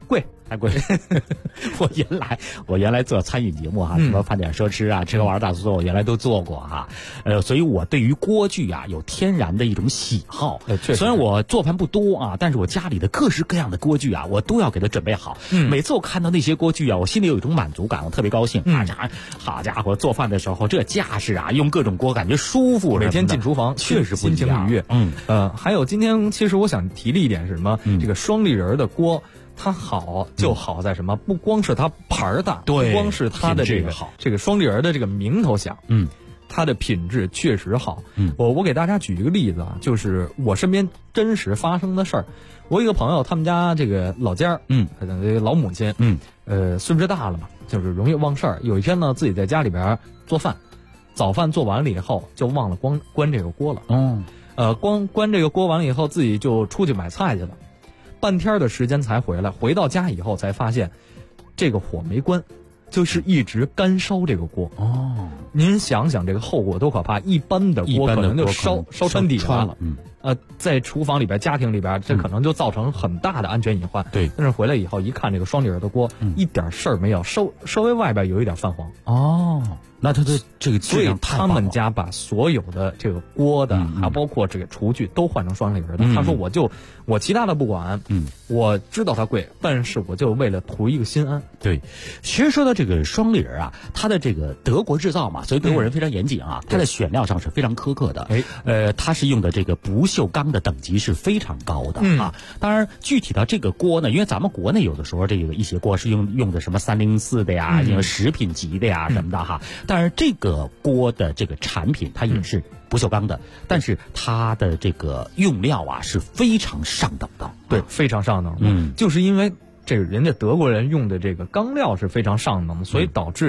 我原来做餐饮节目哈，什么饭点奢侈啊，吃喝玩大做，我原来都做过哈。所以我对于锅具啊有天然的一种喜好。虽然我做饭不多啊，但是我家里的各式各样的锅具啊，我都要给它准备好。每次我看到那些锅具啊，我心里有一种满足感，我特别高兴。好家伙，做饭的时候这架势啊，用各种锅感觉舒服。 每天进厨房确实不一样， 心情愉悦。还有今天其实我想提的一点是什么？这个双立人的锅。它好就好在什么？不光是它牌儿大，不光是它的这个双立人的这个名头响，它的品质确实好。我给大家举一个例子啊，就是我身边真实发生的事儿。我有一个朋友，他们家这个老家儿，老母亲，岁数大了嘛，就是容易忘事儿。有一天呢，自己在家里边做饭，早饭做完了以后，就忘了关这个锅了。关这个锅完了以后，自己就出去买菜去了。半天的时间才回来，回到家以后才发现，这个火没关，就是一直干烧这个锅。您想想这个后果多可怕！一般的锅可能就烧穿底了。在厨房里边、家庭里边，这可能就造成很大的安全隐患。 对， 但是回来以后一看，这个双立人的锅，一点事儿没有，稍微外边有一点泛黄。 那它的这个所以他们家把所有的这个锅的，还包括这个厨具都换成双立人的。他说我其他的不管，我知道它贵，但是我就为了图一个心安。 对，其实说到这个双立人啊，它的这个德国制造嘛，所以德国人非常严谨啊，它的选料上是非常苛刻的。它是用的这个不锈钢的等级是非常高的啊。当然，具体到这个锅呢，因为咱们国内有的时候这个一些锅是用的什么304的呀，因为食品级的呀什么的哈。当然，这个锅的这个产品它也是不锈钢的，但是它的这个用料啊是非常上等的。 对，非常上等。就是因为这个人家德国人用的这个钢料是非常上等的，所以导致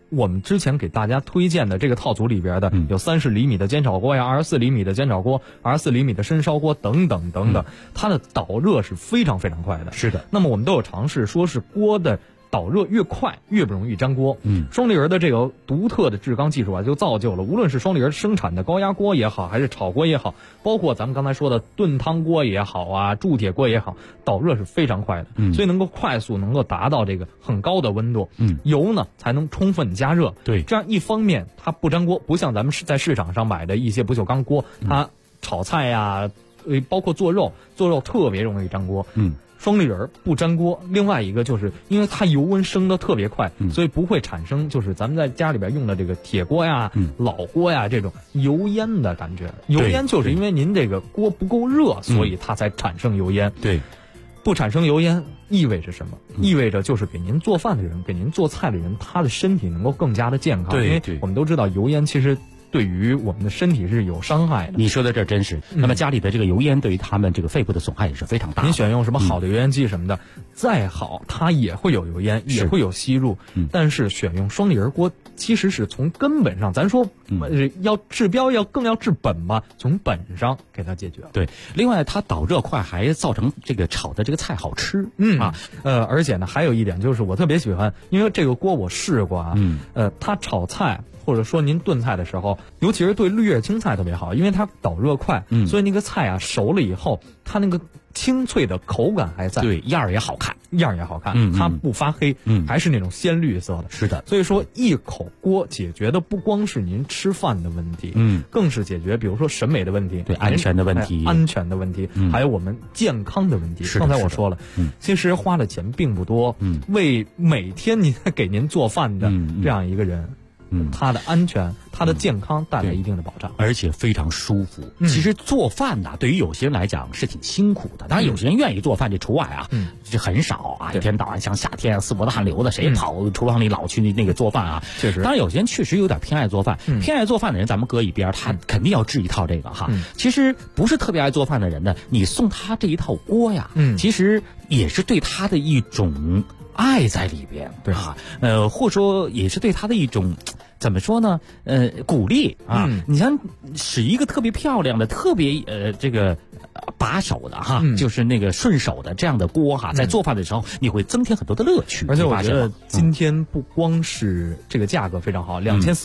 我们之前给大家推荐的这个套组里边的，有30厘米的煎炒锅呀，24厘米的煎炒锅，24厘米的深烧锅等等等等，它的导热是非常非常快的。 是的。 那么我们都有尝试，说是锅的导热越快越不容易粘锅。双立人的这个独特的制缸技术啊，就造就了无论是双立人生产的高压锅也好，还是炒锅也好，包括咱们刚才说的炖汤锅也好啊，铸铁锅也好，导热是非常快的，所以能够快速能够达到这个很高的温度，油呢才能充分加热。 对， 这样一方面它不粘锅，不像咱们在市场上买的一些不锈钢锅，它炒菜呀，包括做肉特别容易粘锅。双立人不粘锅，另外一个就是因为它油温升得特别快，所以不会产生就是咱们在家里边用的这个铁锅呀、老锅呀这种油烟的感觉。油烟就是因为您这个锅不够热，所以它才产生油烟。 对， 不产生油烟意味着什么？意味着就是给您做饭的人、给您做菜的人，他的身体能够更加的健康。因为我们都知道油烟其实对于我们的身体是有伤害的。 你说的这真是。那么家里的这个油烟对于他们这个肺部的损害也是非常大的。 您选用什么好的油烟机什么的，再好它也会有油烟，也会有吸入。但是选用双立人锅，其实是从根本上，咱说要治标更要治本嘛，从本上给它解决。 对，另外它导热快，还造成这个炒的这个菜好吃。 而且呢，还有一点就是我特别喜欢，因为这个锅我试过啊，它炒菜或者说您炖菜的时候，尤其是对绿叶青菜特别好，因为它导热快，所以那个菜啊熟了以后，它那个清脆的口感还在， 对，样儿也好看， 它不发黑，还是那种鲜绿色的。 是的， 所以说一口锅解决的不光是您吃饭的问题，更是解决比如说审美的问题， 对，安全的问题， 还有我们健康的问题。刚才我说了，其实花的钱并不多，为每天您给您做饭的这样一个人。它的安全、它的健康带来一定的保障， 而且非常舒服。其实做饭呢，对于有些人来讲是挺辛苦的，当然有些人愿意做饭，这除外啊，这很少啊。一天到晚像夏天四脖子汗流的，谁跑厨房里老去那个做饭啊？ 确实， 当然有些人确实有点偏爱做饭，偏爱做饭的人咱们搁一边，他肯定要治一套这个哈。其实不是特别爱做饭的人呢，你送他这一套锅呀，其实也是对他的一种爱在里边， 对啊，或者说也是对他的一种。怎么说呢？鼓励啊！你像使一个特别漂亮的、特别这个把手的哈，就是那个顺手的这样的锅哈，在做饭的时候你会增添很多的乐趣。 而且我觉得今天不光是这个价格非常好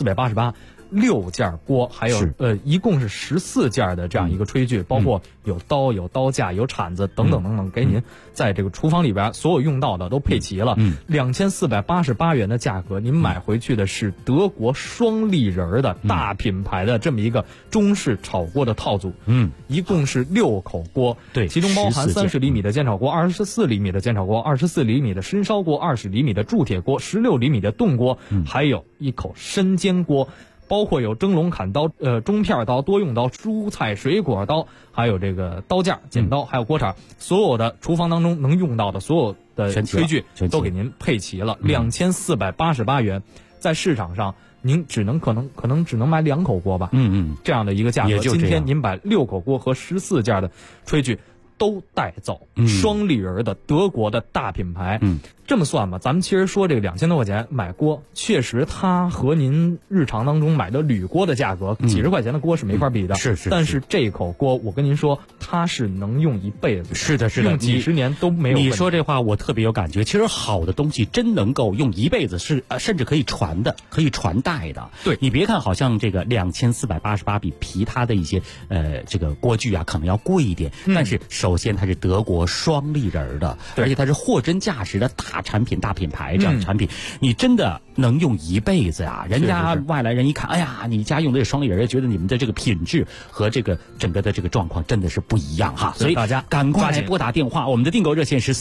，2488。6件锅，还有一共是14件的这样一个炊具，包括有刀、有刀架、有铲子等等等等，给您在这个厨房里边所有用到的都配齐了。2488元的价格，您买回去的是德国双立人的大品牌的这么一个中式炒锅的套组。一共是6口锅， 对， 其中包含30厘米的煎炒锅、24厘米的煎炒锅、24厘米的深烧锅、20厘米的铸铁锅、16厘米的炖锅，还有一口深煎锅。包括有蒸笼、砍刀、中片刀、多用刀、蔬菜水果刀，还有这个刀架、剪刀，还有锅铲，所有的厨房当中能用到的所有的炊具都给您配齐了。2488元，在市场上您可能只能买2口锅吧，这样的一个价格。今天您把6口锅和14件的炊具都带走，双立人的德国的大品牌。这么算吧，咱们其实说这个2000多块钱买锅，确实它和您日常当中买的铝锅的价格，几十块钱的锅是没法比的。 是。 但是这口锅，我跟您说，它是能用一辈子。 是的， 用几十年都没有问题。 你说这话我特别有感觉。其实好的东西真能够用一辈子，甚至可以传的，可以传代的。 对， 你别看好像这个2488比其他的一些这个锅具啊可能要贵一点，但是首先它是德国双立人的，而且它是货真价实的大产品、大品牌这样的产品，你真的能用一辈子呀！人家外来人一看，哎呀，你家用的是双立人，觉得你们的这个品质和这个整个的这个状况真的是不一样哈。所以大家赶快来拨打电话，我们的订购热线是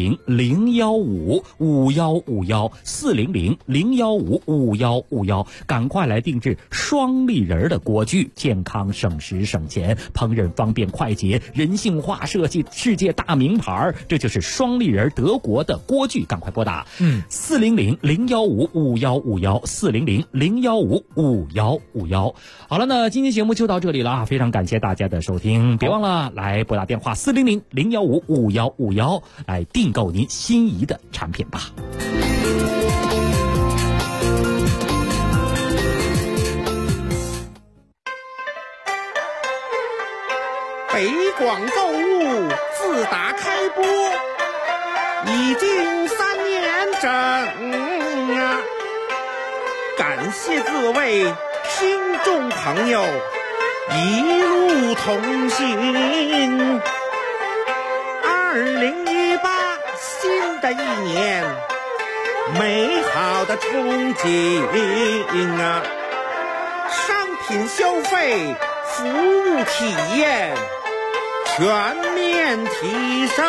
400-015-5151，400-015-5151，赶快来定制双立人的锅具，健康省时省钱，烹饪方便快捷，人性化设计，世界大名牌，这就是双立人德国的锅具，赶快拨打400-015-5151，400-015-5151。好了，那今天节目就到这里了啊，非常感谢大家的收听，别忘了来拨打电话400-015-5151来订购您心仪的产品吧。 北广购物自打开播已经3年整啊，感谢各位听众朋友一路同行。2018新的一年，美好的憧憬啊，商品消费服务体验全面提升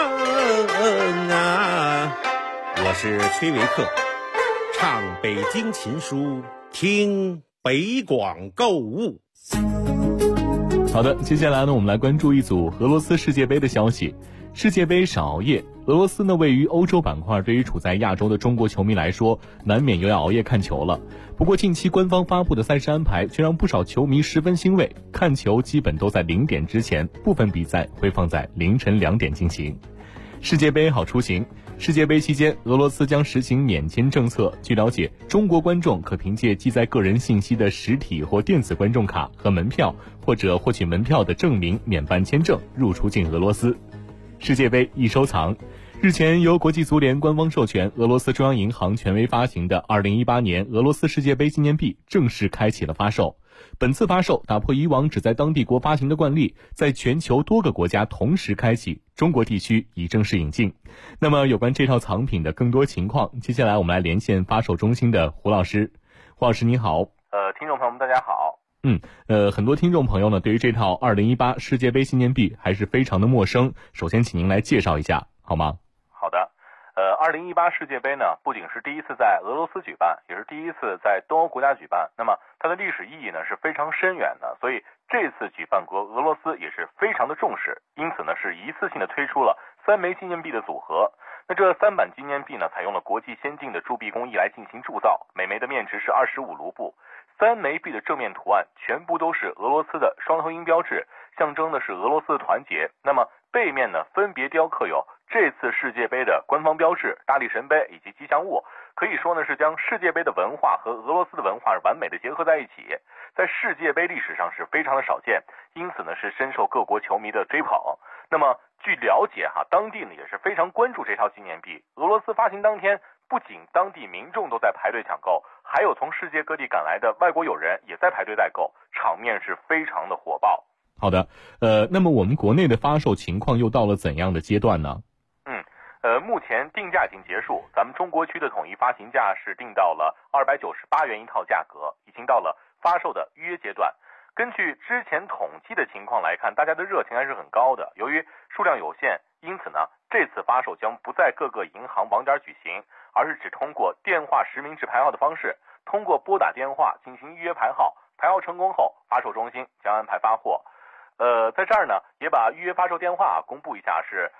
啊！我是崔维克，唱北京琴书，听北广购物。 好的，接下来呢，我们来关注一组俄罗斯世界杯的消息。世界杯少熬夜，俄罗斯呢位于欧洲板块，对于处在亚洲的中国球迷来说，难免又要熬夜看球了。不过近期官方发布的赛事安排却让不少球迷十分欣慰，看球基本都在0点之前，部分比赛会放在凌晨2点进行。世界杯好出行。世界杯期间，俄罗斯将实行免签政策。据了解，中国观众可凭借记载个人信息的实体或电子观众卡和门票，或者获取门票的证明免办签证入出境俄罗斯。世界杯易收藏。日前，由国际足联官方授权，俄罗斯中央银行权威发行的2018年俄罗斯世界杯纪念币正式开启了发售。本次发售打破以往只在当地国发行的惯例，在全球多个国家同时开启，中国地区已正式引进。那么有关这套藏品的更多情况，接下来我们来连线发售中心的胡老师。胡老师你好。 听众朋友们大家好。 很多听众朋友呢对于这套2018世界杯纪念币还是非常的陌生，首先请您来介绍一下好吗？ 好的。2018世界杯呢，不仅是第一次在俄罗斯举办，也是第一次在东欧国家举办。那么它的历史意义呢是非常深远的，所以这次举办国俄罗斯也是非常的重视，因此呢是一次性的推出了3枚纪念币的组合。那这3版纪念币呢，采用了国际先进的铸币工艺来进行铸造，每枚的面值是25卢布。3枚币的正面图案全部都是俄罗斯的双头鹰标志，象征的是俄罗斯的团结。那么背面呢，分别雕刻有这次世界杯的官方标志、大力神杯以及吉祥物，可以说呢是将世界杯的文化和俄罗斯的文化完美的结合在一起，在世界杯历史上是非常的少见，因此呢是深受各国球迷的追捧。那么据了解当地呢也是非常关注这套纪念币。俄罗斯发行当天，不仅当地民众都在排队抢购，还有从世界各地赶来的外国友人也在排队代购，场面是非常的火爆。 好的，那么我们国内的发售情况又到了怎样的阶段呢？ 目前定价已经结束，咱们中国区的统一发行价是定到了298元一套价格，已经到了发售的预约阶段。根据之前统计的情况来看，大家的热情还是很高的。由于数量有限，因此呢，这次发售将不在各个银行网点举行，而是只通过电话实名制排号的方式，通过拨打电话进行预约排号，排号成功后，发售中心将安排发货。在这儿呢，也把预约发售电话公布一下，是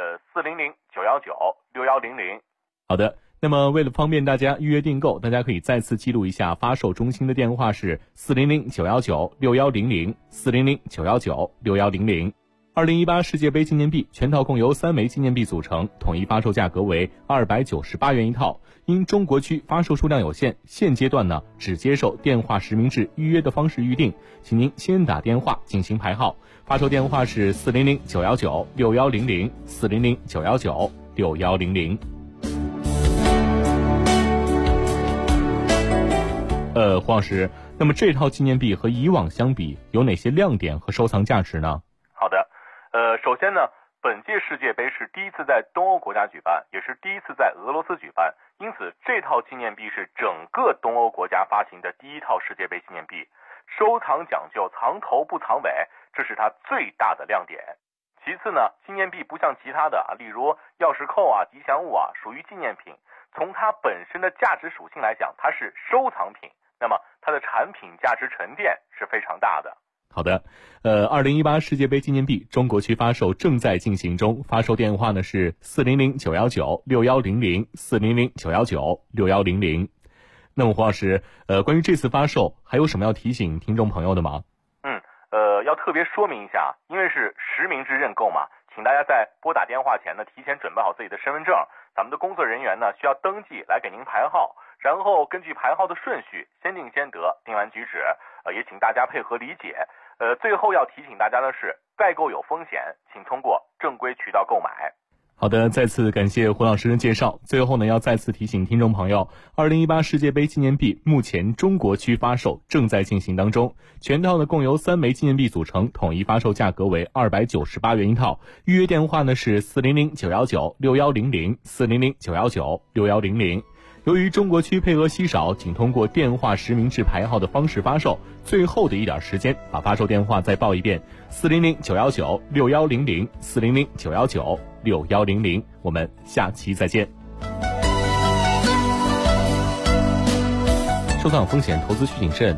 400-919-6100。 好的，那么为了方便大家预约订购，大家可以再次记录一下发售中心的电话是400-919-6100 400-919-6100。2018世界杯纪念币全套共由3枚纪念币组成，统一发售价格为298元一套。因中国区发售数量有限，现阶段呢只接受电话实名制预约的方式预定，请您先打电话进行排号。发售电话是400-919-6100 400-919-6100。胡老师，那么这套纪念币和以往相比，有哪些亮点和收藏价值呢？ 好的，首先呢，本届世界杯是第一次在东欧国家举办，也是第一次在俄罗斯举办，因此这套纪念币是整个东欧国家发行的第一套世界杯纪念币。收藏讲究藏头不藏尾，这是它最大的亮点。其次呢，纪念币不像其他的例如钥匙扣吉祥物属于纪念品，从它本身的价值属性来讲，它是收藏品，那么它的产品价值沉淀是非常大的。 好的，2018世界杯纪念币中国区发售正在进行中，发售电话呢是400-919-6100 400-919-6100。那么胡老师，关于这次发售还有什么要提醒听众朋友的吗？ 要特别说明一下，因为是实名制认购嘛，请大家在拨打电话前呢，提前准备好自己的身份证，咱们的工作人员呢需要登记来给您排号，然后根据排号的顺序，先定先得，定完举止，也请大家配合理解。最后要提醒大家的是， 代购有风险，请通过正规渠道购买。 好的，再次感谢胡老师的介绍。最后呢，要再次提醒听众朋友，2018世界杯纪念币目前中国区发售正在进行当中，全套呢共由3枚纪念币组成，统一发售价格为298元一套。预约电话呢是400-919-6100，400-919-6100。由于中国区配额稀少，仅通过电话实名制排号的方式发售，最后的一点时间，把发售电话再报一遍：400-919-6100，400-919-6100。我们下期再见。收藏风险，投资需谨慎。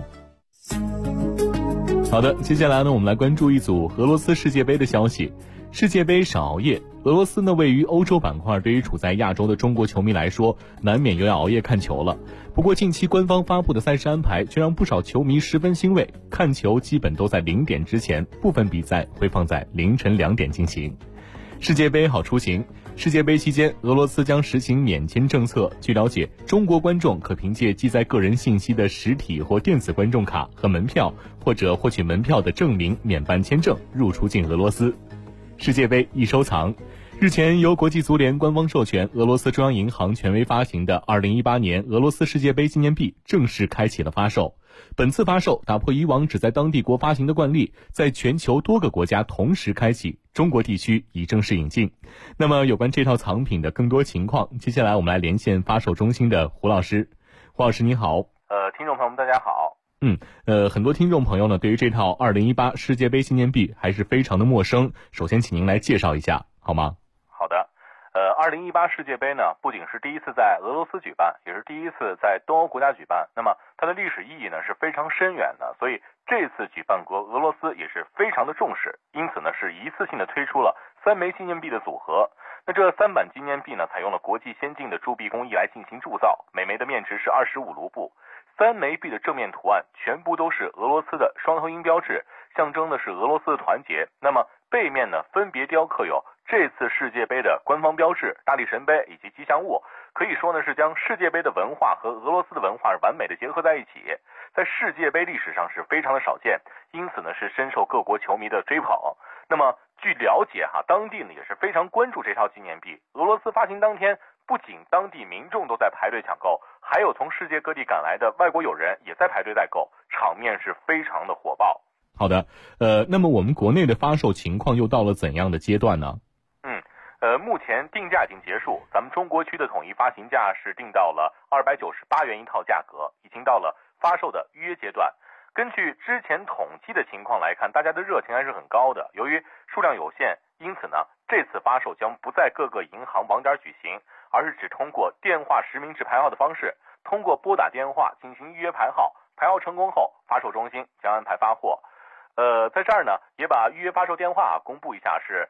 好的，接下来呢，我们来关注一组俄罗斯世界杯的消息。世界杯少熬夜，俄罗斯呢位于欧洲板块，对于处在亚洲的中国球迷来说，难免又要熬夜看球了。不过近期官方发布的赛事安排却让不少球迷十分欣慰，看球基本都在0点之前，部分比赛会放在凌晨2点进行。世界杯好出行。世界杯期间，俄罗斯将实行免签政策。据了解，中国观众可凭借记载个人信息的实体或电子观众卡和门票，或者获取门票的证明免办签证，入出境俄罗斯。世界杯易收藏。日前，由国际足联官方授权，俄罗斯中央银行权威发行的2018年俄罗斯世界杯纪念币正式开启了发售。本次发售打破以往只在当地国发行的惯例，在全球多个国家同时开启，中国地区已正式引进。那么有关这套藏品的更多情况，接下来我们来连线发售中心的胡老师。胡老师你好。 听众朋友们大家好。 很多听众朋友呢对于这套2018世界杯纪念币还是非常的陌生，首先请您来介绍一下好吗？ 好的。2018世界杯呢，不仅是第一次在俄罗斯举办，也是第一次在东欧国家举办。那么它的历史意义呢是非常深远的，所以这次举办国俄罗斯也是非常的重视，因此呢是一次性的推出了3枚纪念币的组合。那这3版纪念币呢，采用了国际先进的铸币工艺来进行铸造，每枚的面值是25卢布。3枚币的正面图案全部都是俄罗斯的双头鹰标志，象征的是俄罗斯的团结。那么背面呢，分别雕刻有这次世界杯的官方标志、大力神杯以及吉祥物，可以说呢是将世界杯的文化和俄罗斯的文化完美的结合在一起，在世界杯历史上是非常的少见，因此呢是深受各国球迷的追捧。那么据了解当地呢也是非常关注这套纪念币。俄罗斯发行当天，不仅当地民众都在排队抢购，还有从世界各地赶来的外国友人也在排队代购，场面是非常的火爆。 好的，那么我们国内的发售情况又到了怎样的阶段呢？ 目前定价已经结束，咱们中国区的统一发行价是定到了298元一套价格，已经到了发售的预约阶段。根据之前统计的情况来看，大家的热情还是很高的。由于数量有限，因此呢，这次发售将不在各个银行网点举行，而是只通过电话实名制排号的方式，通过拨打电话进行预约排号，排号成功后，发售中心将安排发货。在这儿呢，也把预约发售电话公布一下，是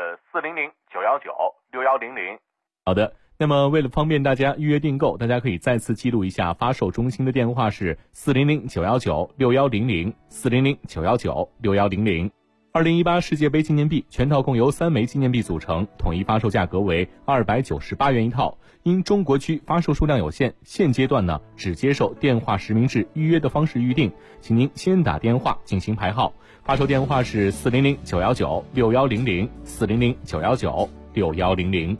400-919-6100。 好的，那么为了方便大家预约订购，大家可以再次记录一下发售中心的电话是400-919-6100， 400-919-6100。2018世界杯纪念币全套共由3枚纪念币组成，统一发售价格为298元一套。因中国区发售数量有限，现阶段呢只接受电话实名制预约的方式预定，请您先打电话进行排号。发售电话是400-919-6100， 400-919-6100。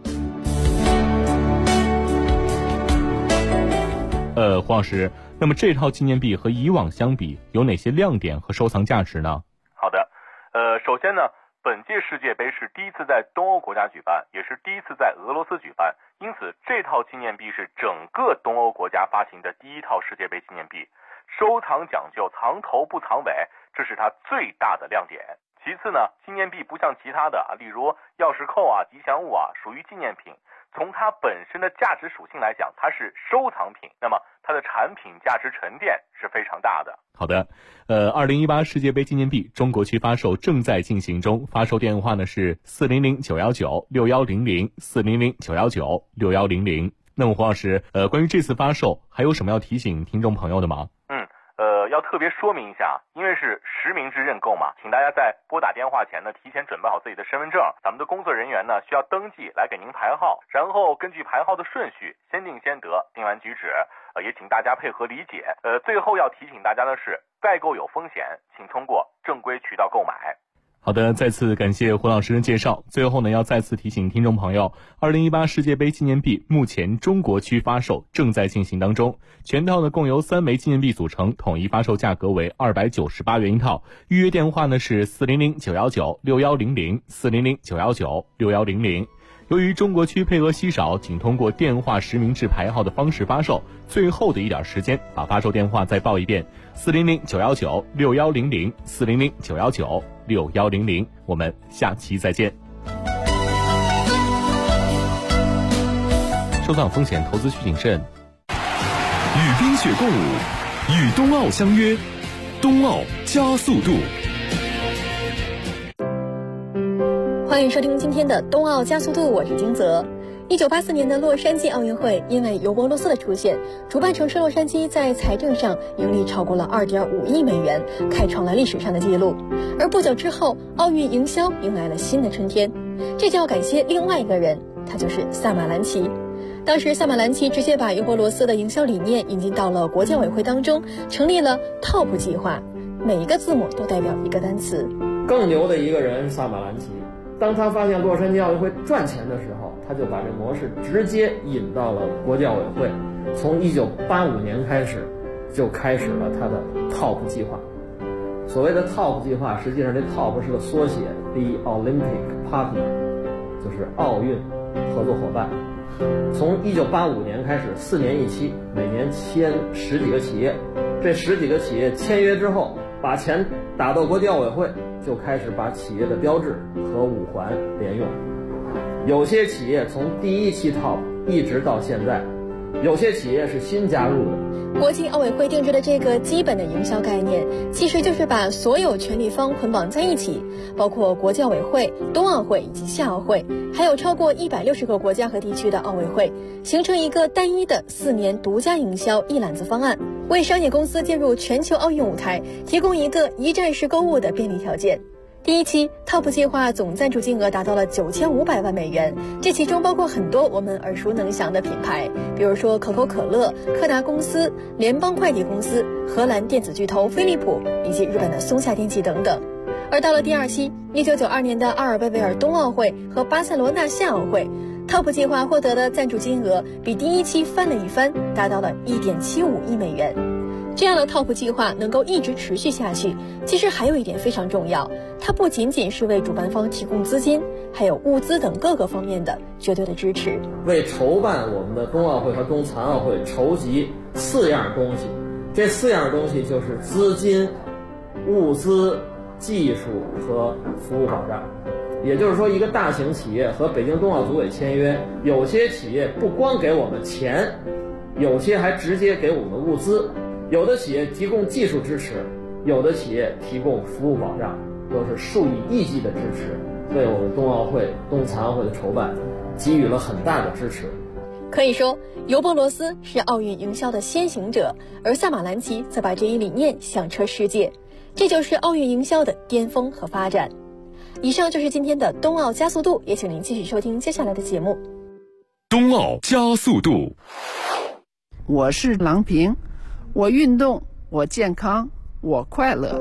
胡老师，那么这套纪念币和以往相比，有哪些亮点和收藏价值呢？ 好的，首先呢，本届世界杯是第一次在东欧国家举办，也是第一次在俄罗斯举办，因此这套纪念币是整个东欧国家发行的第一套世界杯纪念币。收藏讲究藏头不藏尾，这是它最大的亮点。其次呢，纪念币不像其他的例如钥匙扣吉祥物属于纪念品，从它本身的价值属性来讲，它是收藏品，那么它的产品价值沉淀是非常大的。 好的，2018世界杯纪念币中国区发售正在进行中，发售电话呢是400-919-6100， 400-919-6100。那么胡老师，关于这次发售还有什么要提醒听众朋友的吗？ 要特别说明一下，因为是实名制认购嘛，请大家在拨打电话前呢，提前准备好自己的身份证，咱们的工作人员呢需要登记来给您排号，然后根据排号的顺序先定先得，定完举止，也请大家配合理解。最后要提醒大家的是，代购有风险，请通过正规渠道购买。 好的，再次感谢胡老师的介绍。最后呢，要再次提醒听众朋友，2018世界杯纪念币目前中国区发售正在进行当中，全套呢共由3枚纪念币组成，统一发售价格为298元一套。预约电话呢是400-919-6100，400-919-6100。由于中国区配额稀少，仅通过电话实名制排号的方式发售，最后的一点时间，把发售电话再报一遍：400-919-6100，400-919-6100。我们下期再见。收藏风险，投资需谨慎。 与冰雪共舞，与冬奥相约，冬奥加速度。 欢迎收听今天的冬奥加速度，我是金泽。1984年的洛杉矶奥运会，因为尤伯罗斯的出现，主办城市洛杉矶在财政上盈利超过了2.5亿美元，开创了历史上的记录。而不久之后，奥运营销迎来了新的春天，这就要感谢另外一个人，他就是萨马兰奇。当时萨马兰奇直接把尤伯罗斯的营销理念引进到了国际奥委会当中，成立了 TOP 计划，每一个字母都代表一个单词。 更牛的一个人，萨马兰奇，当他发现洛杉矶奥运会赚钱的时候，他就把这模式直接引到了国际奥委会。从1985年开始，就开始了他的 TOP 计划。所谓的 TOP 计划，实际上这 TOP 是个缩写 ，The Olympic Partner， 就是奥运合作伙伴。从1985年开始，4年一期，每年签10几个企业。这10几个企业签约之后，把钱打到国际奥委会，就开始把企业的标志和五环连用。有些企业从第1期 TOP 一直到现在，有些企业是新加入的。 国际奥委会定制的这个基本的营销概念，其实就是把所有权利方捆绑在一起，包括国际奥委会、冬奥会以及夏奥会，还有超过160个国家和地区的奥委会，形成一个单一的4年独家营销一揽子方案，为商业公司进入全球奥运舞台提供一个一站式购物的便利条件。第1期 TOP 计划总赞助金额达到了9500万美元，这其中包括很多我们耳熟能详的品牌，比如说可口可乐、柯达公司、联邦快递公司、荷兰电子巨头飞利浦以及日本的松下电器等等。而到了第2期，1992年的阿尔贝维尔冬奥会和巴塞罗那夏奥会，TOP 计划获得的赞助金额比第1期翻了一番，达到了1.75亿美元。这样的 TOP 计划能够一直持续下去，其实还有一点非常重要，它不仅仅是为主办方提供资金，还有物资等各个方面的绝对的支持， 为筹办我们的冬奥会和冬残奥会筹集4样东西。这4样东西就是资金、物资、技术和服务保障。也就是说，一个大型企业和北京冬奥组委签约，有些企业不光给我们钱，有些还直接给我们物资。有的企业提供技术支持，有的企业提供服务保障，都是数以亿计的支持，为我们冬奥会、冬残奥会的筹办给予了很大的支持。 可以说，尤伯罗斯是奥运营销的先行者，而萨马兰奇则把这一理念响彻世界，这就是奥运营销的巅峰和发展。以上就是今天的冬奥加速度，也请您继续收听接下来的节目。 冬奥加速度， 我是郎平，我运动，我健康，我快乐。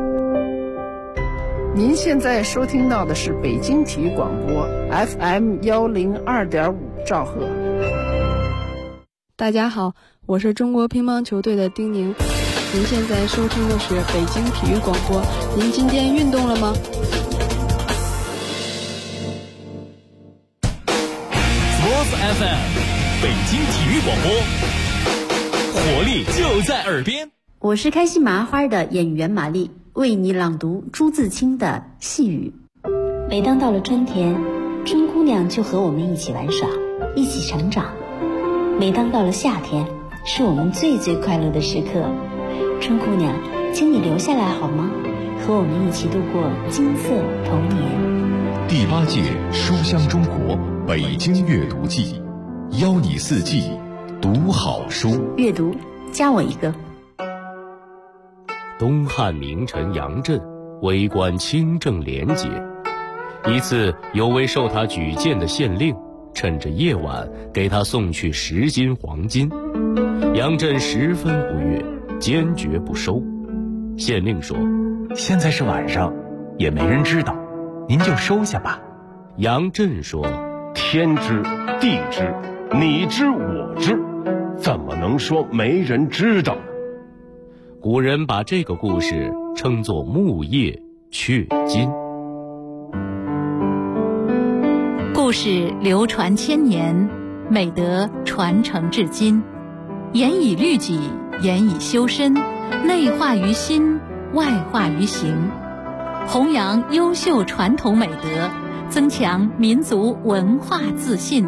您现在收听到的是北京体育广播 FM 102.5兆赫。 大家好，我是中国乒乓球队的丁宁。您现在收听的是北京体育广播。您今天运动了吗 ？Sports FM， 北京体育广播，活力就在耳边。 我是开心麻花的演员玛丽，为你朗读朱自清的《细雨》。每当到了春天，春姑娘就和我们一起玩耍，一起成长。每当到了夏天，是我们最最快乐的时刻。春姑娘，请你留下来好吗？和我们一起度过金色童年。 第8届书香中国北京阅读季，邀你4季读好书。 阅读，加我一个。 东汉名臣杨震为官清正廉洁，一次有位受他举荐的县令趁着夜晚给他送去10斤黄金，杨震十分不悦，坚决不收。县令说：现在是晚上， 也没人知道，您就收下吧。 杨震说： 天知地知，你知我知，怎么能说没人知道呢？ 古人把这个故事称作木叶雀金。 故事流传千年，美德传承至今，严以律己，严以修身，内化于心，外化于行，弘扬优秀传统美德，增强民族文化自信。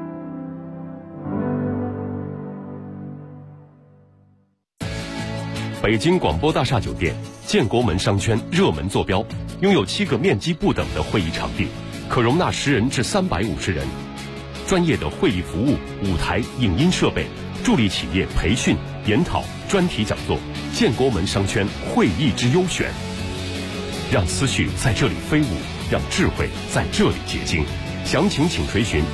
北京广播大厦酒店建国门商圈热门坐标，拥有7个面积不等的会议场地，可容纳10人至350人，专业的会议服务、舞台、影音设备，助力企业培训、研讨、专题讲座。建国门商圈会议之优选，让思绪在这里飞舞，让智慧在这里结晶。详情请垂询